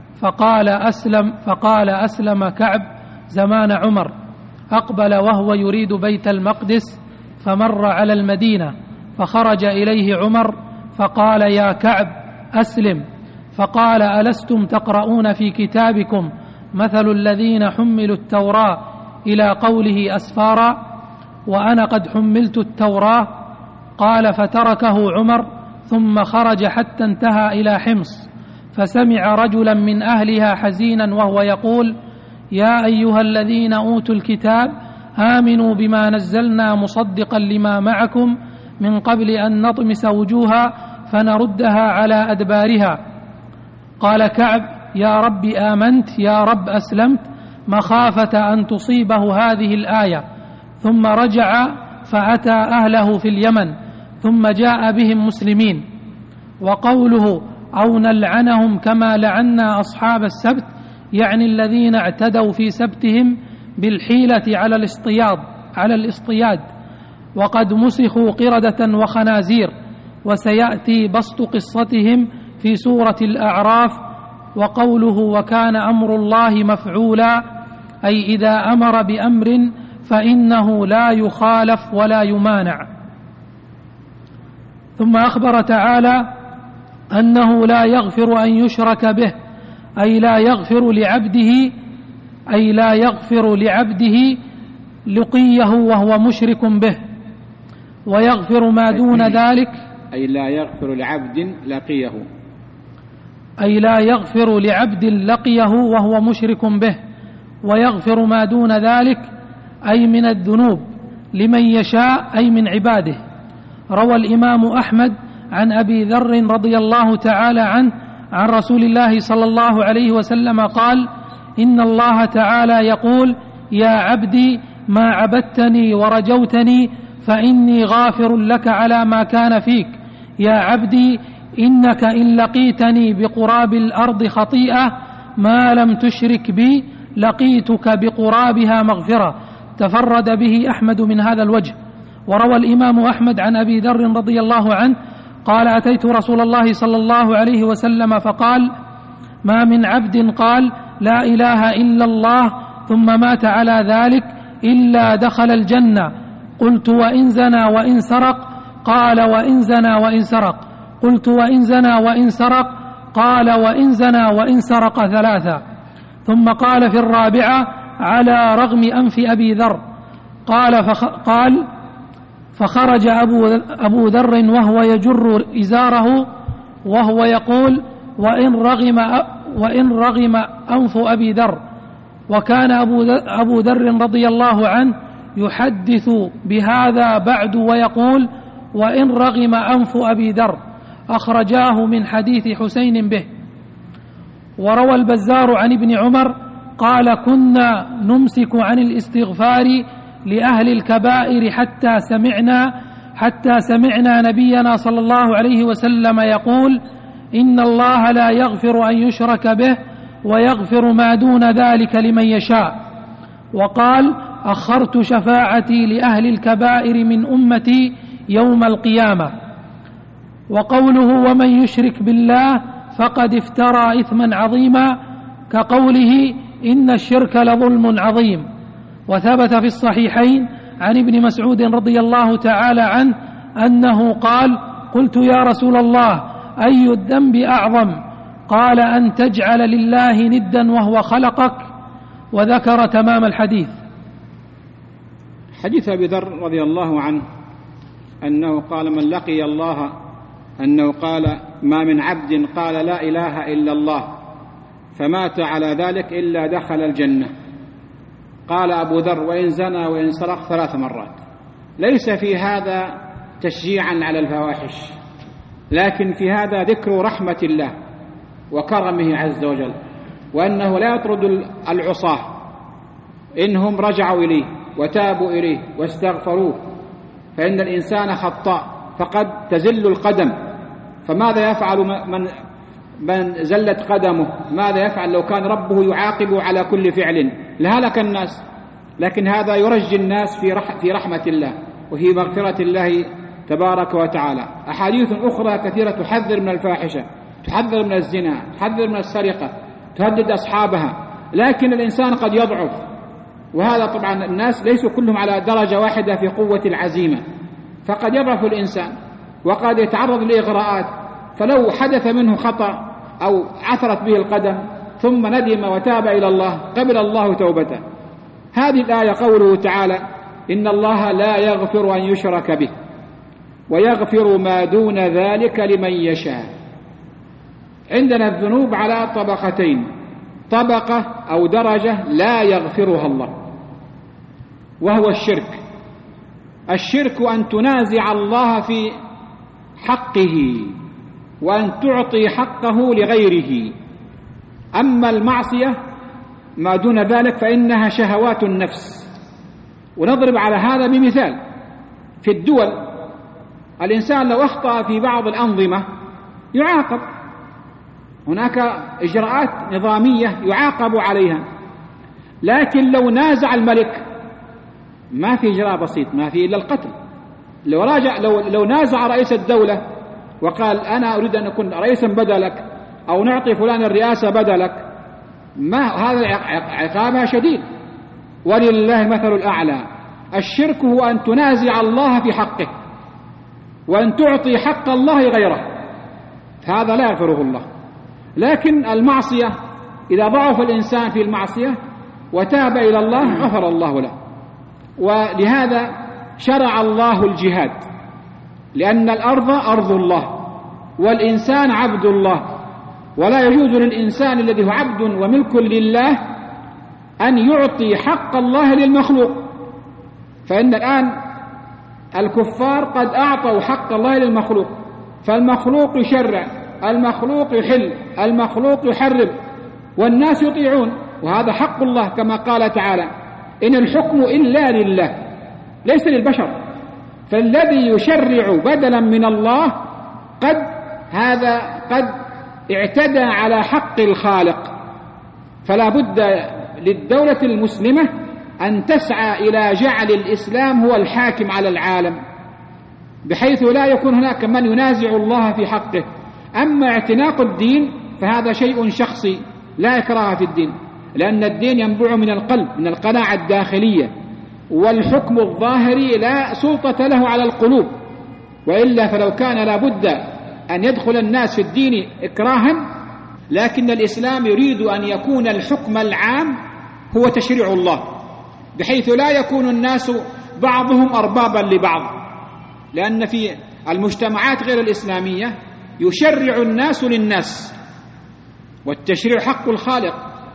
فقال أسلم كعب زمان عمر، أقبل وهو يريد بيت المقدس فمر على المدينة، فخرج إليه عمر فقال يا كعب أسلم، فقال ألستم تقرؤون في كتابكم مثل الذين حملوا التوراة إلى قوله أسفارا وأنا قد حملت التوراة؟ قال فتركه عمر ثم خرج حتى انتهى إلى حمص، فسمع رجلا من أهلها حزينا وهو يقول يا أيها الذين أوتوا الكتاب آمنوا بما نزلنا مصدقا لما معكم من قبل أن نطمس وجوها فنردها على أدبارها. قال كعب يا رب آمنت يا رب أسلمت، مخافة أن تصيبه هذه الآية. ثم رجع فأتى أهله في اليمن ثم جاء بهم مسلمين. وقوله أو نلعنهم كما لعنا أصحاب السبت يعني الذين اعتدوا في سبتهم بالحيلة على الاصطياد، وقد مسخوا قردة وخنازير، وسيأتي بسط قصتهم في سورة الأعراف. وقوله وكان أمر الله مفعولا أي إذا أمر بأمر فإنه لا يخالف ولا يمانع. ثم أخبر تعالى أنه لا يغفر أن يشرك به، أي لا يغفر لعبده لقيه وهو مشرك به، ويغفر ما دون ذلك، أي لا يغفر لعبد لقيه، أي لا يغفر لعبد لقيه وهو مشرك به، ويغفر ما دون ذلك أي من الذنوب لمن يشاء أي من عباده. روى الإمام أحمد عن أبي ذر رضي الله تعالى عنه عن رسول الله صلى الله عليه وسلم قال: إن الله تعالى يقول: يا عبدي ما عبدتني ورجوتني فإني غافر لك على ما كان فيك. يا عبدي إنك إن لقيتني بقراب الأرض خطيئة ما لم تشرك بي لقيتك بقرابها مغفرة. تفرد به أحمد من هذا الوجه. وروى الإمام أحمد عن أبي ذر رضي الله عنه قال: أتيت رسول الله صلى الله عليه وسلم فقال: ما من عبد قال لا إله إلا الله ثم مات على ذلك إلا دخل الجنة. قلت: وإن زنى وإن سرق؟ قال: وإن زنى وإن سرق. قلت: وإن زنى وإن سرق؟ قال: وإن زنى وإن سرق ثلاثا. ثم قال في الرابعة: على رغم أنف أبي ذر. قال فخرج أبو ذر وهو يجر إزاره وهو يقول: وإن رغم أنف أبي ذر. وكان أبو ذر رضي الله عنه يحدث بهذا بعد ويقول: وإن رغم أنف أبي ذر. أخرجاه من حديث حسين به. وروى البزار عن ابن عمر قال: كنا نمسك عن الاستغفار لأهل الكبائر حتى سمعنا نبينا صلى الله عليه وسلم يقول: إن الله لا يغفر أن يشرك به ويغفر ما دون ذلك لمن يشاء. وقال: أخرت شفاعتي لأهل الكبائر من أمتي يوم القيامة. وقوله: ومن يشرك بالله فقد افترى إثما عظيما، كقوله: إن الشرك لظلم عظيم. وثبت في الصحيحين عن ابن مسعود رضي الله تعالى عنه أنه قال: قلت: يا رسول الله، أي الذنب أعظم؟ قال: أن تجعل لله ندا وهو خلقك. وذكر تمام الحديث. حديث أبي ذر رضي الله عنه أنه قال: من لقي الله، أنه قال: ما من عبد قال لا إله إلا الله فمات على ذلك إلا دخل الجنة. قال أبو ذر: وإن زنى وإن سرق 3 مرات. ليس في هذا تشجيعا على الفواحش، لكن في هذا ذكر رحمة الله وكرمه عز وجل، وأنه لا يطرد العصاة إنهم رجعوا إليه وتابوا إليه واستغفروه، فإن الإنسان خطاء فقد تزل القدم. فماذا يفعل من زلت قدمه؟ ماذا يفعل لو كان ربه يعاقب على كل فعل؟ لهلك الناس. لكن هذا يرجي الناس في رحمة الله وفي مغفرة الله تبارك وتعالى. أحاديث أخرى كثيرة تحذر من الفاحشة، تحذر من الزنا، تحذر من السرقة، تهدد أصحابها، لكن الإنسان قد يضعف. وهذا طبعا الناس ليسوا كلهم على درجة واحدة في قوة العزيمة، فقد يضعف الإنسان وقد يتعرض لإغراءات. فلو حدث منه خطأ أو عثرت به القدم ثم ندم وتاب إلى الله قبل الله توبته. هذه الآية قوله تعالى: إن الله لا يغفر أن يشرك به ويغفر ما دون ذلك لمن يشاء. عندنا الذنوب على طبقتين: طبقة أو درجة لا يغفرها الله، وهو الشرك. الشرك أن تنازع الله في حقه وأن تعطي حقه لغيره. أما المعصية ما دون ذلك فإنها شهوات النفس. ونضرب على هذا بمثال: في الدول الإنسان لو أخطأ في بعض الأنظمة يعاقب، هناك إجراءات نظامية يعاقب عليها. لكن لو نازع الملك ما في إجراء بسيط، ما في إلا القتل. لو نازع رئيس الدولة وقال: أنا أريد أن أكون رئيسا بدلك، أو نعطي فلان الرئاسة بدلك، ما هذا عقابها شديد. ولله المثل الأعلى. الشرك هو أن تنازع الله في حقه وأن تعطي حق الله غيره، هذا لا يغفره الله. لكن المعصية إذا ضعف الإنسان في المعصية وتاب إلى الله غفر الله له. ولهذا شرع الله الجهاد، لأن الأرض أرض الله والإنسان عبد الله، ولا يجوز للإنسان الذي هو عبد وملك لله أن يعطي حق الله للمخلوق. فإن الآن الكفار قد أعطوا حق الله للمخلوق، فالمخلوق يشرع، المخلوق يحل، المخلوق يحرم، والناس يطيعون، وهذا حق الله كما قال تعالى: إن الحكم إلا لله ليس للبشر. فالذي يشرع بدلا من الله قد اعتدى على حق الخالق. فلا بد للدولة المسلمة أن تسعى إلى جعل الإسلام هو الحاكم على العالم، بحيث لا يكون هناك من ينازع الله في حقه. أما اعتناق الدين فهذا شيء شخصي، لا إكراه في الدين، لأن الدين ينبع من القلب، من القناعة الداخلية، والحكم الظاهري لا سلطة له على القلوب، وإلا فلو كان لابد أن يدخل الناس في الدين إكراها. لكن الإسلام يريد أن يكون الحكم العام هو تشريع الله، بحيث لا يكون الناس بعضهم أربابا لبعض، لأن في المجتمعات غير الإسلامية يشرع الناس للناس، والتشريع حق الخالق،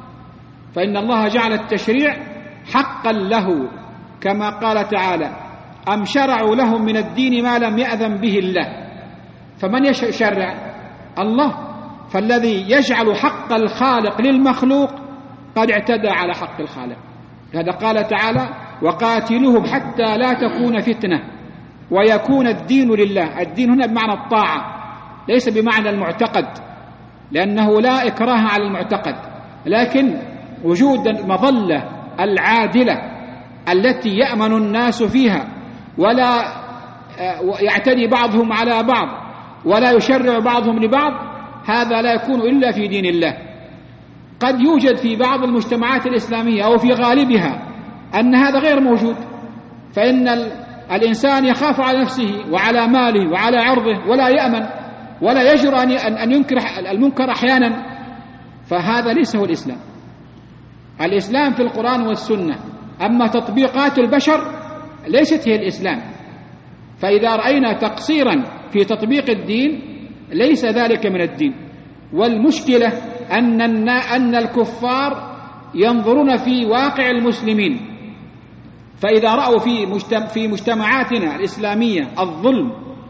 فإن الله جعل التشريع حقا له، كما قال تعالى: أم شرعوا لهم من الدين ما لم يأذن به الله. فمن يشرع؟ الله. فالذي يجعل حق الخالق للمخلوق قد اعتدى على حق الخالق. هذا قال تعالى: وقاتلوهم حتى لا تكون فتنة ويكون الدين لله. الدين هنا بمعنى الطاعة، ليس بمعنى المعتقد، لأنه لا إكراه على المعتقد، لكن وجود المظلة العادلة التي يأمن الناس فيها، ولا يعتدي بعضهم على بعض، ولا يشرع بعضهم لبعض، هذا لا يكون إلا في دين الله. قد يوجد في بعض المجتمعات الإسلامية أو في غالبها أن هذا غير موجود، فإن الإنسان يخاف على نفسه وعلى ماله وعلى عرضه، ولا يأمن ولا يجرؤ أن ينكر المنكر أحيانا، فهذا ليس هو الإسلام. الإسلام في القرآن والسنة، أما تطبيقات البشر ليست هي الإسلام. فإذا رأينا تقصيرا في تطبيق الدين ليس ذلك من الدين. والمشكلة أن الكفار ينظرون في واقع المسلمين، فإذا رأوا في مجتمعاتنا الإسلامية الظلم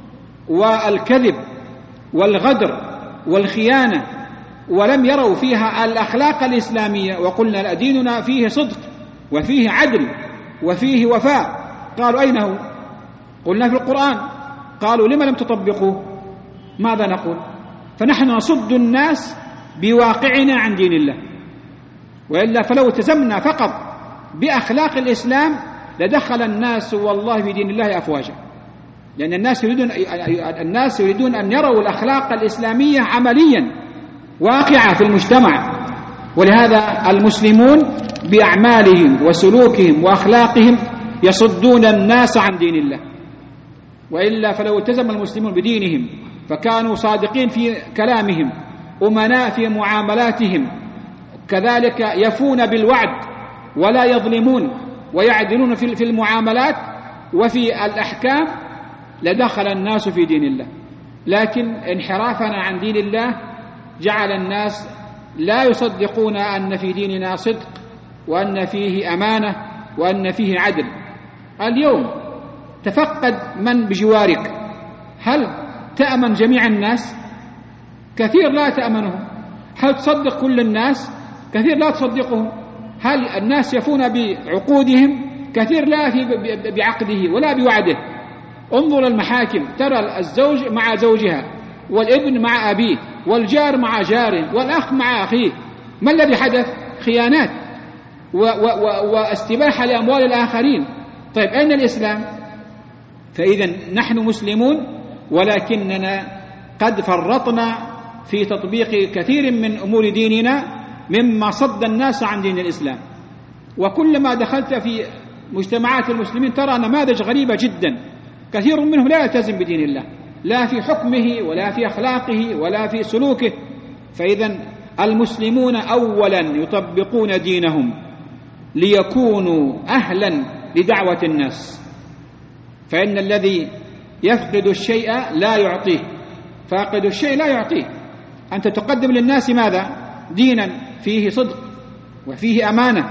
والكذب والغدر والخيانة، ولم يروا فيها الأخلاق الإسلامية، وقلنا ديننا فيه صدق وفيه عدل وفيه وفاء، قالوا أين هو؟ قلنا في القرآن. قالوا لما لم تطبقوه؟ ماذا نقول؟ فنحن نصد الناس بواقعنا عن دين الله، وإلا فلو التزمنا فقط بأخلاق الإسلام لدخل الناس والله في دين الله أفواجا، لأن الناس يريدون أن يروا الأخلاق الإسلامية عمليا واقعة في المجتمع. ولهذا المسلمون بأعمالهم وسلوكهم وأخلاقهم يصدون الناس عن دين الله، وإلا فلو التزم المسلمون بدينهم فكانوا صادقين في كلامهم، أمناء في معاملاتهم، كذلك يفون بالوعد ولا يظلمون ويعدلون في المعاملات وفي الأحكام، لدخل الناس في دين الله. لكن انحرافنا عن دين الله جعل الناس لا يصدقون أن في ديننا صدق، وأن فيه أمانة، وأن فيه عدل. اليوم تفقد من بجوارك، هل تأمن جميع الناس؟ كثير لا تأمنهم. هل تصدق كل الناس؟ كثير لا تصدقهم. هل الناس يفون بعقودهم؟ كثير لا يفي بعقده ولا بوعده. انظر المحاكم، ترى الزوج مع زوجها، والابن مع أبيه، والجار مع جاره، والأخ مع أخيه. ما الذي حدث؟ خيانات واستباحة لأموال الآخرين. طيب أين الإسلام؟ فإذا نحن مسلمون، ولكننا قد فرطنا في تطبيق كثير من أمور ديننا مما صد الناس عن دين الإسلام. وكلما دخلت في مجتمعات المسلمين ترى نماذج غريبة جدا، كثير منهم لا يلتزم بدين الله، لا في حكمه ولا في أخلاقه ولا في سلوكه. فإذا المسلمون أولا يطبقون دينهم ليكونوا أهلا لدعوة الناس، فإن الذي يفقد الشيء لا يعطيه، فاقد الشيء لا يعطيه. أنت تقدم للناس ماذا؟ دينا فيه صدق وفيه أمانة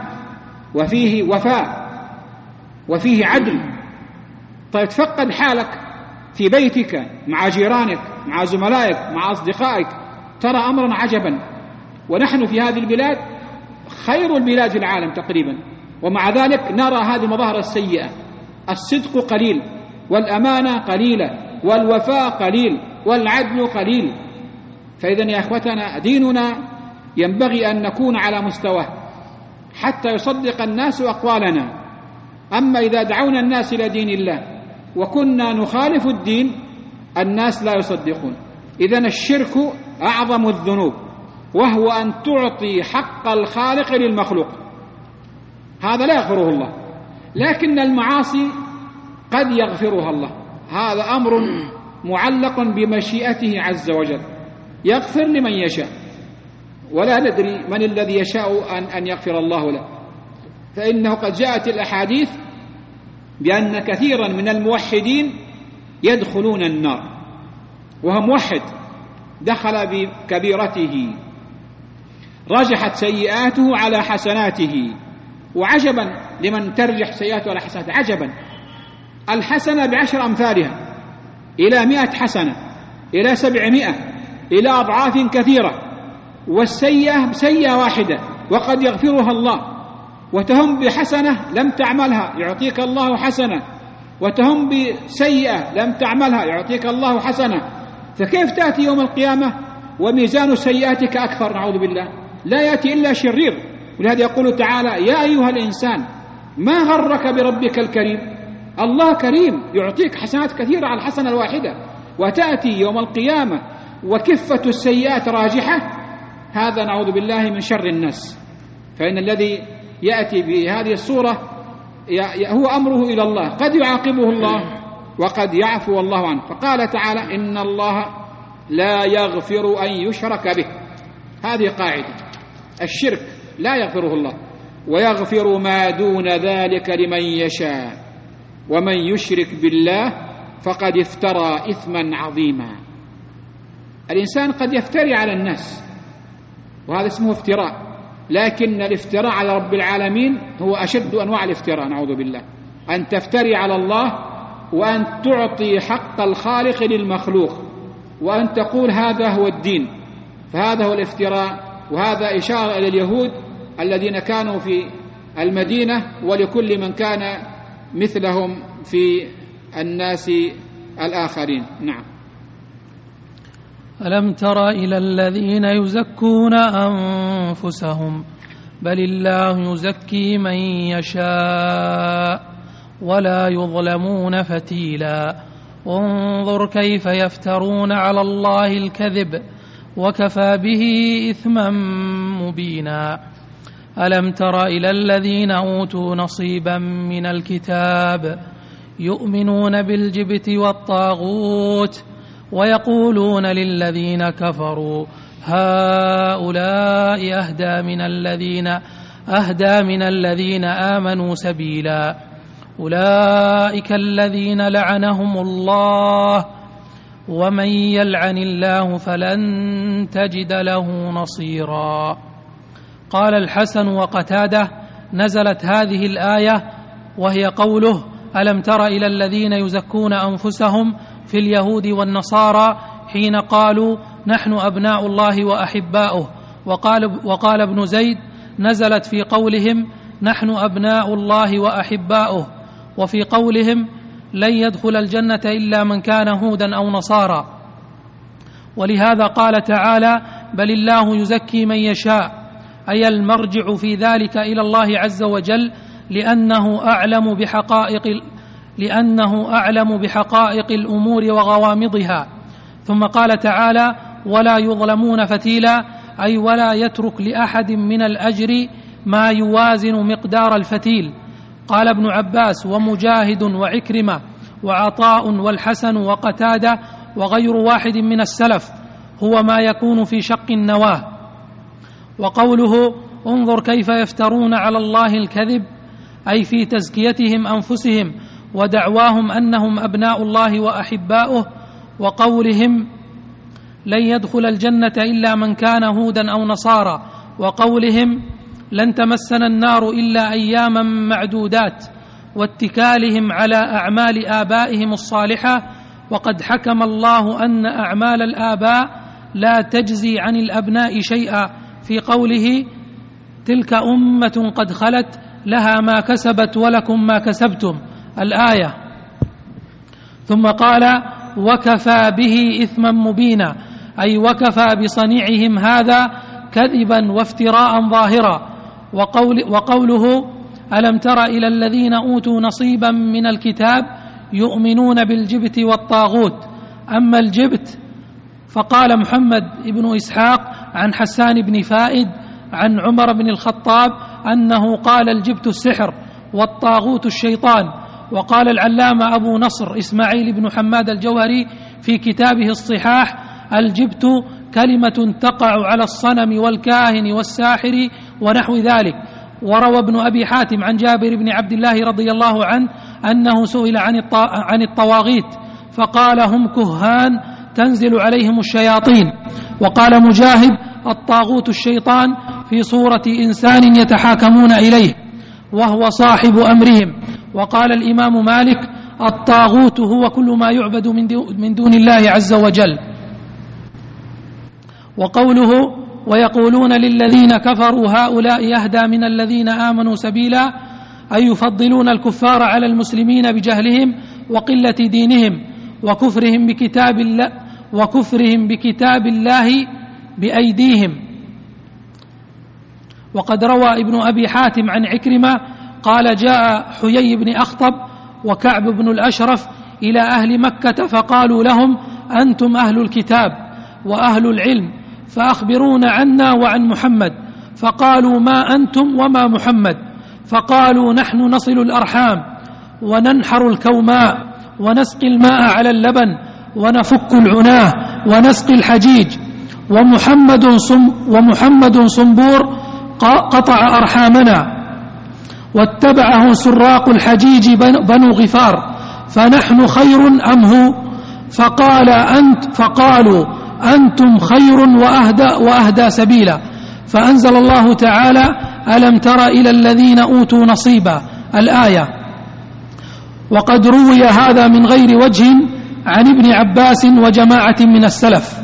وفيه وفاء وفيه عدل. طيب تفقد حالك في بيتك مع جيرانك مع زملائك مع أصدقائك ترى أمرا عجبا. ونحن في هذه البلاد خير البلاد في العالم تقريبا، ومع ذلك نرى هذه المظاهر السيئة. الصدق قليل، والأمانة قليلة، والوفاء قليل، والعدل قليل. فإذن يا أخوتنا ديننا ينبغي أن نكون على مستواه حتى يصدق الناس أقوالنا. أما إذا دعونا الناس إلى دين الله وكنا نخالف الدين الناس لا يصدقون. إذن الشرك أعظم الذنوب، وهو أن تعطي حق الخالق للمخلوق، هذا لا يغفره الله. لكن المعاصي قد يغفرها الله، هذا أمر معلق بمشيئته عز وجل، يغفر لمن يشاء، ولا ندري من الذي يشاء أن يغفر الله له. فإنه قد جاءت الأحاديث بأن كثيرا من الموحدين يدخلون النار وهو موحد، دخل بكبيرته رجحت سيئاته على حسناته. وعجبا لمن ترجح سيئاته على حسناته، عجبا، الحسنة ب10 أمثالها إلى 100 حسنة إلى 700 إلى أضعاف كثيرة، والسيئة بسيئة واحدة وقد يغفرها الله. وتهم بحسنة لم تعملها يعطيك الله حسنة، وتهم بسيئة لم تعملها يعطيك الله حسنة. فكيف تأتي يوم القيامة وميزان سيئاتك أكثر؟ نعوذ بالله، لا يأتي إلا شرير. ولهذا يقول تعالى: يا أيها الإنسان ما غرك بربك الكريم. الله كريم يعطيك حسنات كثيرة على الحسنة الواحدة، وتأتي يوم القيامة وكفة السيئات راجحة. هذا نعوذ بالله من شر الناس. فإن الذي يأتي بهذه الصورة هو أمره إلى الله، قد يعاقبه الله وقد يعفو الله عنه. فقال تعالى: إن الله لا يغفر أن يشرك به. هذه قاعدة، الشرك لا يغفره الله، ويغفر ما دون ذلك لمن يشاء، ومن يشرك بالله فقد افترى إثما عظيما. الإنسان قد يفتري على الناس وهذا اسمه افتراء، لكن الافتراء على رب العالمين هو أشد أنواع الافتراء، نعوذ بالله، أن تفتري على الله وأن تعطي حق الخالق للمخلوق وأن تقول هذا هو الدين. فهذا هو الافتراء. وهذا إشارة إلى اليهود الذين كانوا في المدينة ولكل من كان مثلهم في الناس الآخرين. نعم. ألم تر إلى الذين يزكون أنفسهم بل الله يزكي من يشاء ولا يظلمون فتيلا انظر كيف يفترون على الله الكذب وكفى به إثما مبينا. ألم تر إلى الذين أوتوا نصيبا من الكتاب يؤمنون بالجبت والطاغوت ويقولون للذين كفروا هؤلاء أهدى من الذين آمنوا سبيلا أولئك الذين لعنهم الله ومن يلعن الله فلن تجد له نصيرا. قال الحسن وقتادة: نزلت هذه الآية وهي قوله: ألم تر إلى الذين يزكون أنفسهم في اليهود والنصارى حين قالوا نحن أبناء الله وأحباؤه. وقال ابن زيد: نزلت في قولهم نحن أبناء الله وأحباؤه، وفي قولهم لن يدخل الجنة إلا من كان هودا أو نصارى. ولهذا قال تعالى: بل الله يزكي من يشاء، أي المرجع في ذلك إلى الله عز وجل لأنه أعلم بحقائق الأمور وغوامضها. ثم قال تعالى: ولا يظلمون فتيلا، أي ولا يترك لأحد من الأجر ما يوازن مقدار الفتيل. قال ابن عباس ومجاهد وعكرمة وعطاء والحسن وقتادة وغير واحد من السلف: هو ما يكون في شق النواه. وقوله انظر كيف يفترون على الله الكذب، أي في تزكيتهم أنفسهم ودعواهم أنهم أبناء الله وأحباؤه، وقولهم لن يدخل الجنة إلا من كان هودا أو نصارى، وقولهم لن تمسنا النار إلا أياما معدودات، واتكالهم على أعمال آبائهم الصالحة وقد حكم الله أن أعمال الآباء لا تجزي عن الأبناء شيئا في قوله: تلك أمة قد خلت لها ما كسبت ولكم ما كسبتم، الآية. ثم قال: وكفى به إثما مبينا، أي وكفى بصنيعهم هذا كذبا وافتراء ظاهرا. وقوله: ألم تر إلى الذين أوتوا نصيبا من الكتاب يؤمنون بالجبت والطاغوت. أما الجبت فقال محمد بن إسحاق عن حسان بن فائد عن عمر بن الخطاب أنه قال: الجبت السحر والطاغوت الشيطان. وقال العلامة أبو نصر إسماعيل بن حماد الجوهري في كتابه الصحاح: الجبت كلمة تقع على الصنم والكاهن والساحر ونحو ذلك. وروى ابن أبي حاتم عن جابر بن عبد الله رضي الله عنه أنه سئل عن الطواغيت فقال: هم كهان تنزل عليهم الشياطين. وقال مجاهد: الطاغوت الشيطان في صورة إنسان يتحاكمون إليه وهو صاحب أمرهم. وقال الإمام مالك: الطاغوت هو كل ما يعبد من دون الله عز وجل. وقوله: ويقولون للذين كفروا هؤلاء يهدى من الذين آمنوا سبيلا، أي يفضلون الكفار على المسلمين بجهلهم وقلة دينهم وكفرهم بكتاب الله بأيديهم. وقد روى ابن أبي حاتم عن عكرمة قال: جاء حيي بن أخطب وكعب بن الأشرف إلى أهل مكة فقالوا لهم: أنتم أهل الكتاب وأهل العلم، فأخبرونا عنا وعن محمد. فقالوا: ما أنتم وما محمد؟ فقالوا: نحن نصل الأرحام وننحر الكوماء ونسقي الماء على اللبن ونفك العناه ونسقي الحجيج، ومحمد صنبور قطع أرحامنا واتبعه سراق الحجيج بنو غفار، فنحن خير أم هو؟ فقالوا: أنتم خير وأهدى سبيلا. فأنزل الله تعالى: ألم تر إلى الذين أوتوا نصيبا، الآية. وقد روي هذا من غير وجه عن ابن عباس وجماعة من السلف.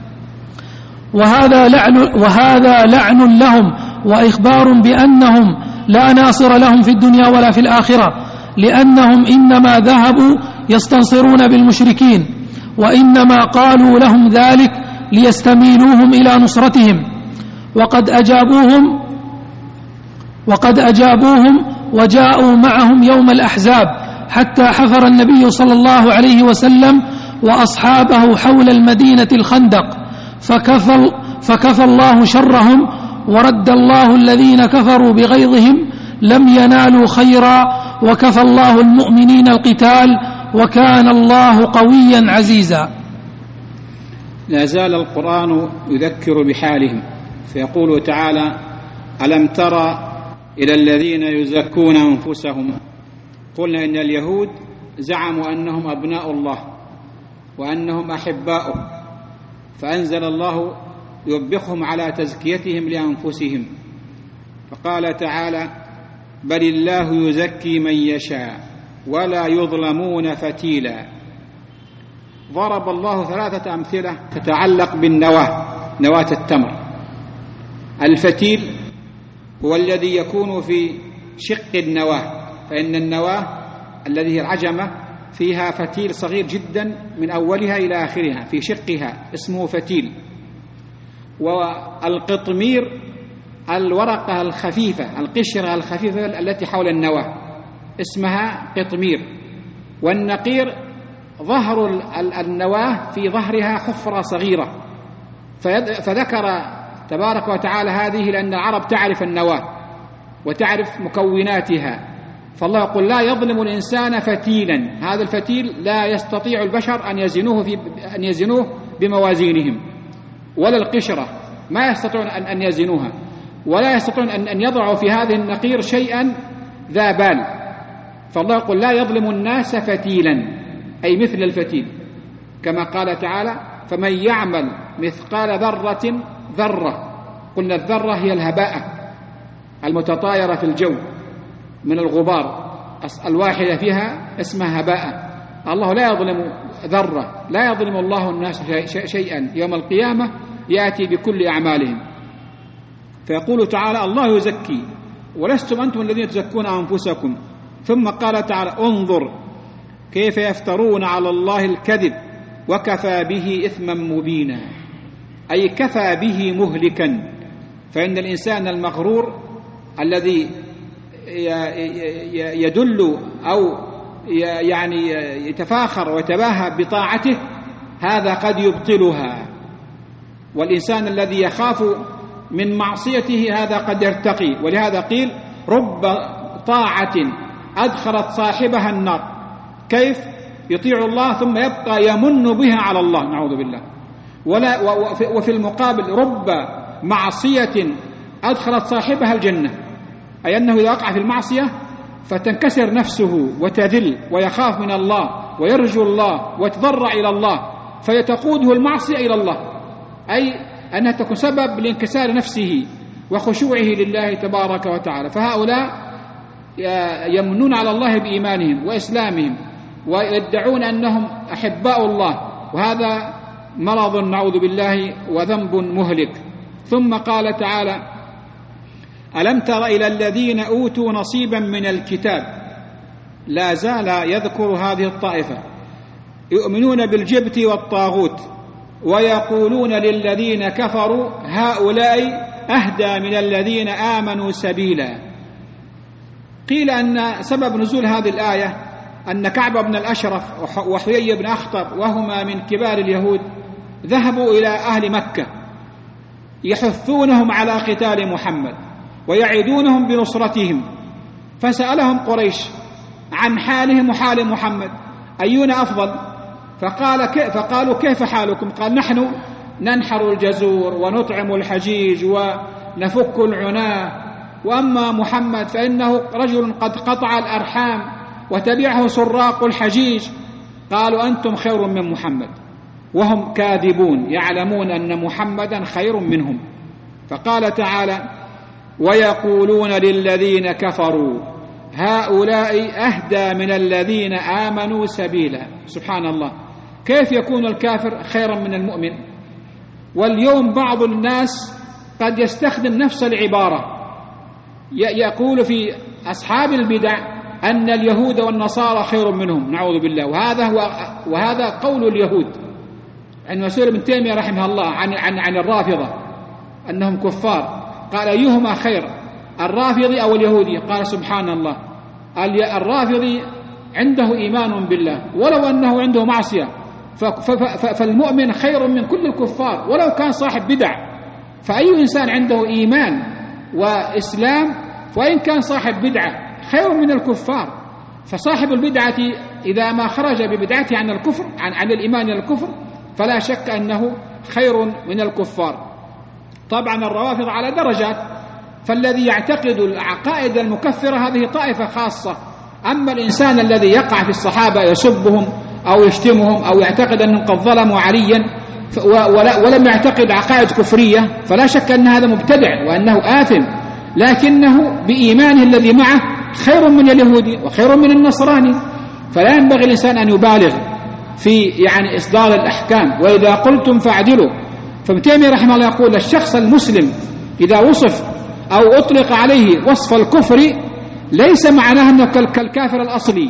وهذا لعن لهم وإخبار بأنهم لا ناصر لهم في الدنيا ولا في الآخرة، لأنهم إنما ذهبوا يستنصرون بالمشركين، وإنما قالوا لهم ذلك ليستميلوهم إلى نصرتهم. وقد أجابوهم وجاءوا معهم يوم الأحزاب، حتى حفر النبي صلى الله عليه وسلم وأصحابه حول المدينة الخندق، فكفى الله شرهم، ورد الله الذين كفروا بغيظهم لم ينالوا خيرا، وكفى الله المؤمنين القتال، وكان الله قويا عزيزا. لا زال القرآن يذكر بحالهم، فيقول تعالى: ألم تر إلى الذين يزكون أنفسهم. قلنا إن اليهود زعموا أنهم أبناء الله وأنهم أحباؤه، فأنزل الله يوبخهم على تزكيتهم لأنفسهم، فقال تعالى: بل الله يزكي من يشاء ولا يظلمون فتيلا. ضرب الله 3 أمثلة تتعلق بالنواة، نواة التمر. الفتيل هو الذي يكون في شق النواة، فإن النواة الذي هي العجمة فيها فتيل صغير جدا من أولها إلى آخرها في شقها، اسمه فتيل. والقطمير الورقة الخفيفة، القشرة الخفيفة التي حول النواة، اسمها قطمير. والنقير ظهر النواة في ظهرها حفرة صغيرة، فذكر تبارك وتعالى هذه لأن العرب تعرف النواة وتعرف مكوناتها، فالله يقول: لا يظلم الإنسان فتيلا. هذا الفتيل لا يستطيع البشر أن يزنوه بموازينهم، ولا القشرة ما يستطيعون أن يزنوها، ولا يستطيعون أن يضعوا في هذه النقير شيئا ذا بال. فالله يقول: لا يظلم الناس فتيلا، أي مثل الفتيل، كما قال تعالى: فمن يعمل مثقال ذرة. قلنا الذرة هي الهباءة المتطايرة في الجو من الغبار، الواحدة فيها اسمها هباءة، الله لا يظلم ذرة، لا يظلم الله الناس شيئا، يوم القيامة يأتي بكل أعمالهم. فيقول تعالى: الله يزكي ولستم أنتم الذين تزكون أنفسكم. ثم قال تعالى: انظر كيف يفترون على الله الكذب وكفى به إثما مبينا، أي كفى به مهلكا. فإن الإنسان المغرور الذي يدل أو يعني يتفاخر ويتباهى بطاعته هذا قد يبطلها، والإنسان الذي يخاف من معصيته هذا قد يرتقي. ولهذا قيل: رب طاعة أدخلت صاحبها النار. كيف يطيع الله ثم يبقى يمن بها على الله، نعوذ بالله. وفي المقابل رب معصية أدخلت صاحبها الجنة، أي أنه إذا وقع في المعصية فتنكسر نفسه وتذل ويخاف من الله ويرجو الله ويتضرع إلى الله، فيتقوده المعصية إلى الله، أي أنها تكون سبب لانكسار نفسه وخشوعه لله تبارك وتعالى. فهؤلاء يمنون على الله بإيمانهم وإسلامهم ويدعون أنهم أحباء الله، وهذا مرض نعوذ بالله وذنب مهلك. ثم قال تعالى: ألم تر إلى الذين أوتوا نصيبا من الكتاب، لا زال يذكر هذه الطائفة، يؤمنون بالجبت والطاغوت ويقولون للذين كفروا هؤلاء أهدى من الذين آمنوا سبيلا. قيل أن سبب نزول هذه الآية أن كعب بن الأشرف وحيي بن أخطب وهما من كبار اليهود ذهبوا إلى أهل مكة يحثونهم على قتال محمد ويعدونهم بنصرتهم، فسألهم قريش عن حالهم وحال محمد أينا أفضل؟ فقالوا: كيف حالكم؟ قال: نحن ننحر الجزور ونطعم الحجيج ونفك العناة، وأما محمد فإنه رجل قد قطع الأرحام وتبعه سراق الحجيج. قالوا: أنتم خير من محمد، وهم كاذبون يعلمون أن محمدا خير منهم. فقال تعالى: ويقولون للذين كفروا هؤلاء أهدى من الذين آمنوا سبيلا. سبحان الله، كيف يكون الكافر خيرا من المؤمن؟ واليوم بعض الناس قد يستخدم نفس العبارة، يقول في أصحاب البدع أن اليهود والنصارى خير منهم، نعوذ بالله. وهذا قول اليهود. عن مسؤول ابن تيمية رحمه الله عن الرافضة أنهم كفار، قال: أيهما خير، الرافضي أو اليهودي؟ قال: سبحان الله، الرافضي عنده إيمان بالله ولو أنه عنده معصية، فالمؤمن خير من كل الكفار ولو كان صاحب بدع. فأي إنسان عنده إيمان وإسلام وإن كان صاحب بدعة خير من الكفار. فصاحب البدعة إذا ما خرج ببدعته عن الكفر عن الإيمان إلى الكفر فلا شك أنه خير من الكفار. طبعا الروافض على درجات، فالذي يعتقد العقائد المكفرة هذه طائفة خاصة. أما الإنسان الذي يقع في الصحابة يسبهم أو يشتمهم أو يعتقد أنهم قد ظلموا عليا ولم يعتقد عقائد كفرية فلا شك أن هذا مبتدع وأنه آثم، لكنه بإيمانه الذي معه خير من اليهودي وخير من النصراني. فلا ينبغي الإنسان أن يبالغ في إصدار الأحكام، وإذا قلتم فاعدلوا. فابن تيمية رحمه الله يقول: الشخص المسلم إذا وصف أو أطلق عليه وصف الكفر ليس معناه أنه كالكافر الأصلي.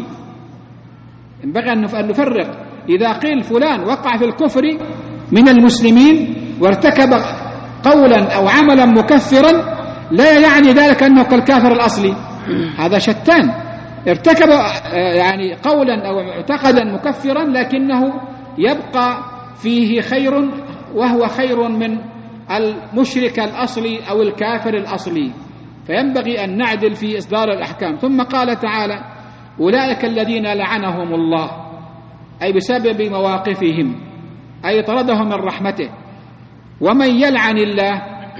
ينبغي أن نفرق. إذا قيل فلان وقع في الكفر من المسلمين وارتكب قولا أو عملا مكفرا لا يعني ذلك أنه كالكافر الأصلي، هذا شتان. ارتكب قولا أو معتقدا مكفرا لكنه يبقى فيه خير، وهو خير من المشرك الأصلي أو الكافر الأصلي. فينبغي أن نعدل في إصدار الأحكام. ثم قال تعالى: أولئك الذين لعنهم الله، أي بسبب مواقفهم، أي طردهم من رحمته. ومن يلعن الله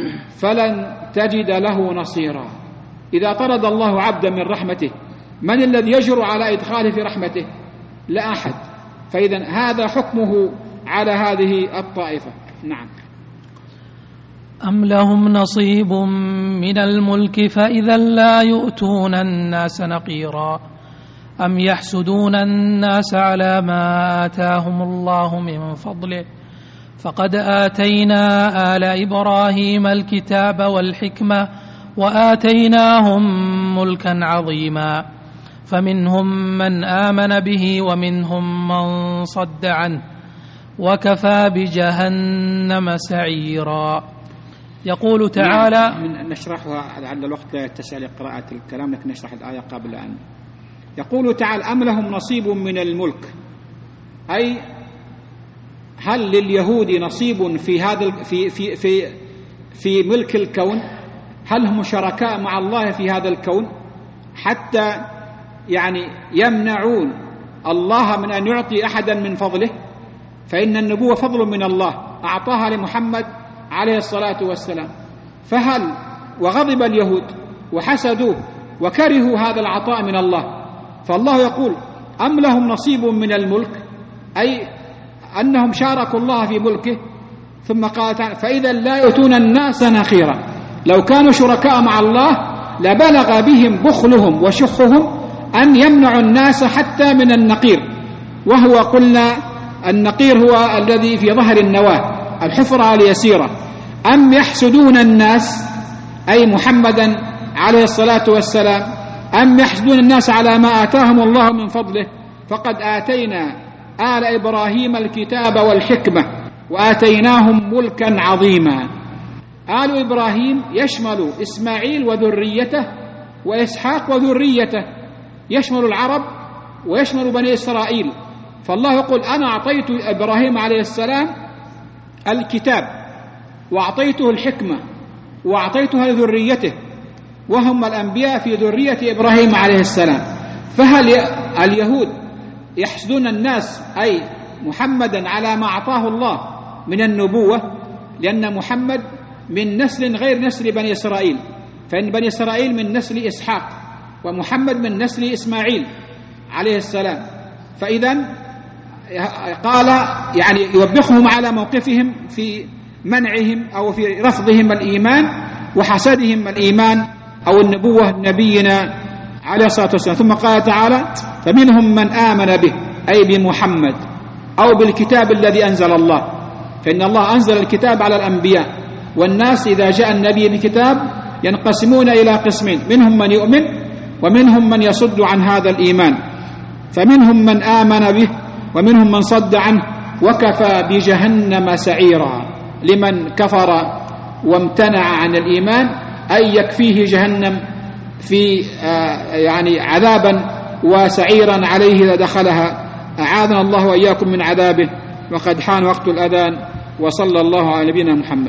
فلن تجد له نصيرا. إذا طرد الله عبدا من رحمته من الذي يجرؤ على إدخاله في رحمته؟ لا أحد. فإذا هذا حكمه على هذه الطائفة. نعم. أم لهم نصيب من الملك فإذا لا يؤتون الناس نقيرا أم يحسدون الناس على ما آتاهم الله من فضله فقد آتينا آل إبراهيم الكتاب والحكمة وآتيناهم ملكا عظيما فمنهم من آمن به ومنهم من صد عنه وكفى بجهنم سعيرا. يقول تعالى نشرحها لعل الوقت لا يتسع لقراءة الكلام، لكن نشرح الآية قبل أن يقول تعالى أم لهم نصيب من الملك، أي هل لليهود نصيب في هذا في ملك الكون؟ هل هم شركاء مع الله في هذا الكون حتى يعني يمنعون الله من أن يعطي أحدا من فضله؟ فإن النبوة فضل من الله أعطاها لمحمد عليه الصلاة والسلام، فهل وغضب اليهود وحسدوه وكرهوا هذا العطاء من الله، فالله يقول أم لهم نصيب من الملك، أي أنهم شاركوا الله في ملكه. ثم قال تعالى فإذا لا يؤتون الناس نقيرا، لو كانوا شركاء مع الله لبلغ بهم بخلهم وشحهم أن يمنعوا الناس حتى من النقير، وهو قلنا النقير هو الذي في ظهر النواة الحفرة اليسيرة. أم يحسدون الناس أي محمدا عليه الصلاة والسلام، أم يحسدون الناس على ما آتاهم الله من فضله فقد آتينا آل إبراهيم الكتاب والحكمة وآتيناهم ملكا عظيما. آل إبراهيم يشمل إسماعيل وذريته وإسحاق وذريته، يشمل العرب ويشمل بني إسرائيل. فالله يقول أنا أعطيت إبراهيم عليه السلام الكتاب وأعطيته الحكمة وأعطيتها لذريته، وهم الأنبياء في ذرية إبراهيم عليه السلام. فهل اليهود يحسدون الناس أي محمدا على ما أعطاه الله من النبوة؟ لأن محمد من نسل غير نسل بني إسرائيل، فإن بني إسرائيل من نسل إسحاق ومحمد من نسل إسماعيل عليه السلام. فإذن قال يعني يوبخهم على موقفهم في منعهم أو في رفضهم الإيمان وحسدهم الإيمان أو النبوة نبينا عليه الصلاة والسلام. ثم قال تعالى فمنهم من آمن به أي بمحمد أو بالكتاب الذي أنزل الله، فإن الله أنزل الكتاب على الأنبياء، والناس إذا جاء النبي بكتاب ينقسمون إلى قسمين، منهم من يؤمن ومنهم من يصد عن هذا الإيمان. فمنهم من آمن به ومنهم من صد عنه وكفى بجهنم سعيرا لمن كفر وامتنع عن الإيمان، أي يكفيه جهنم في يعني عذابا وسعيرا عليه إذا دخلها، أعاذنا الله وإياكم من عذابه. وقد حان وقت الأذان، وصلى الله على نبينا محمد.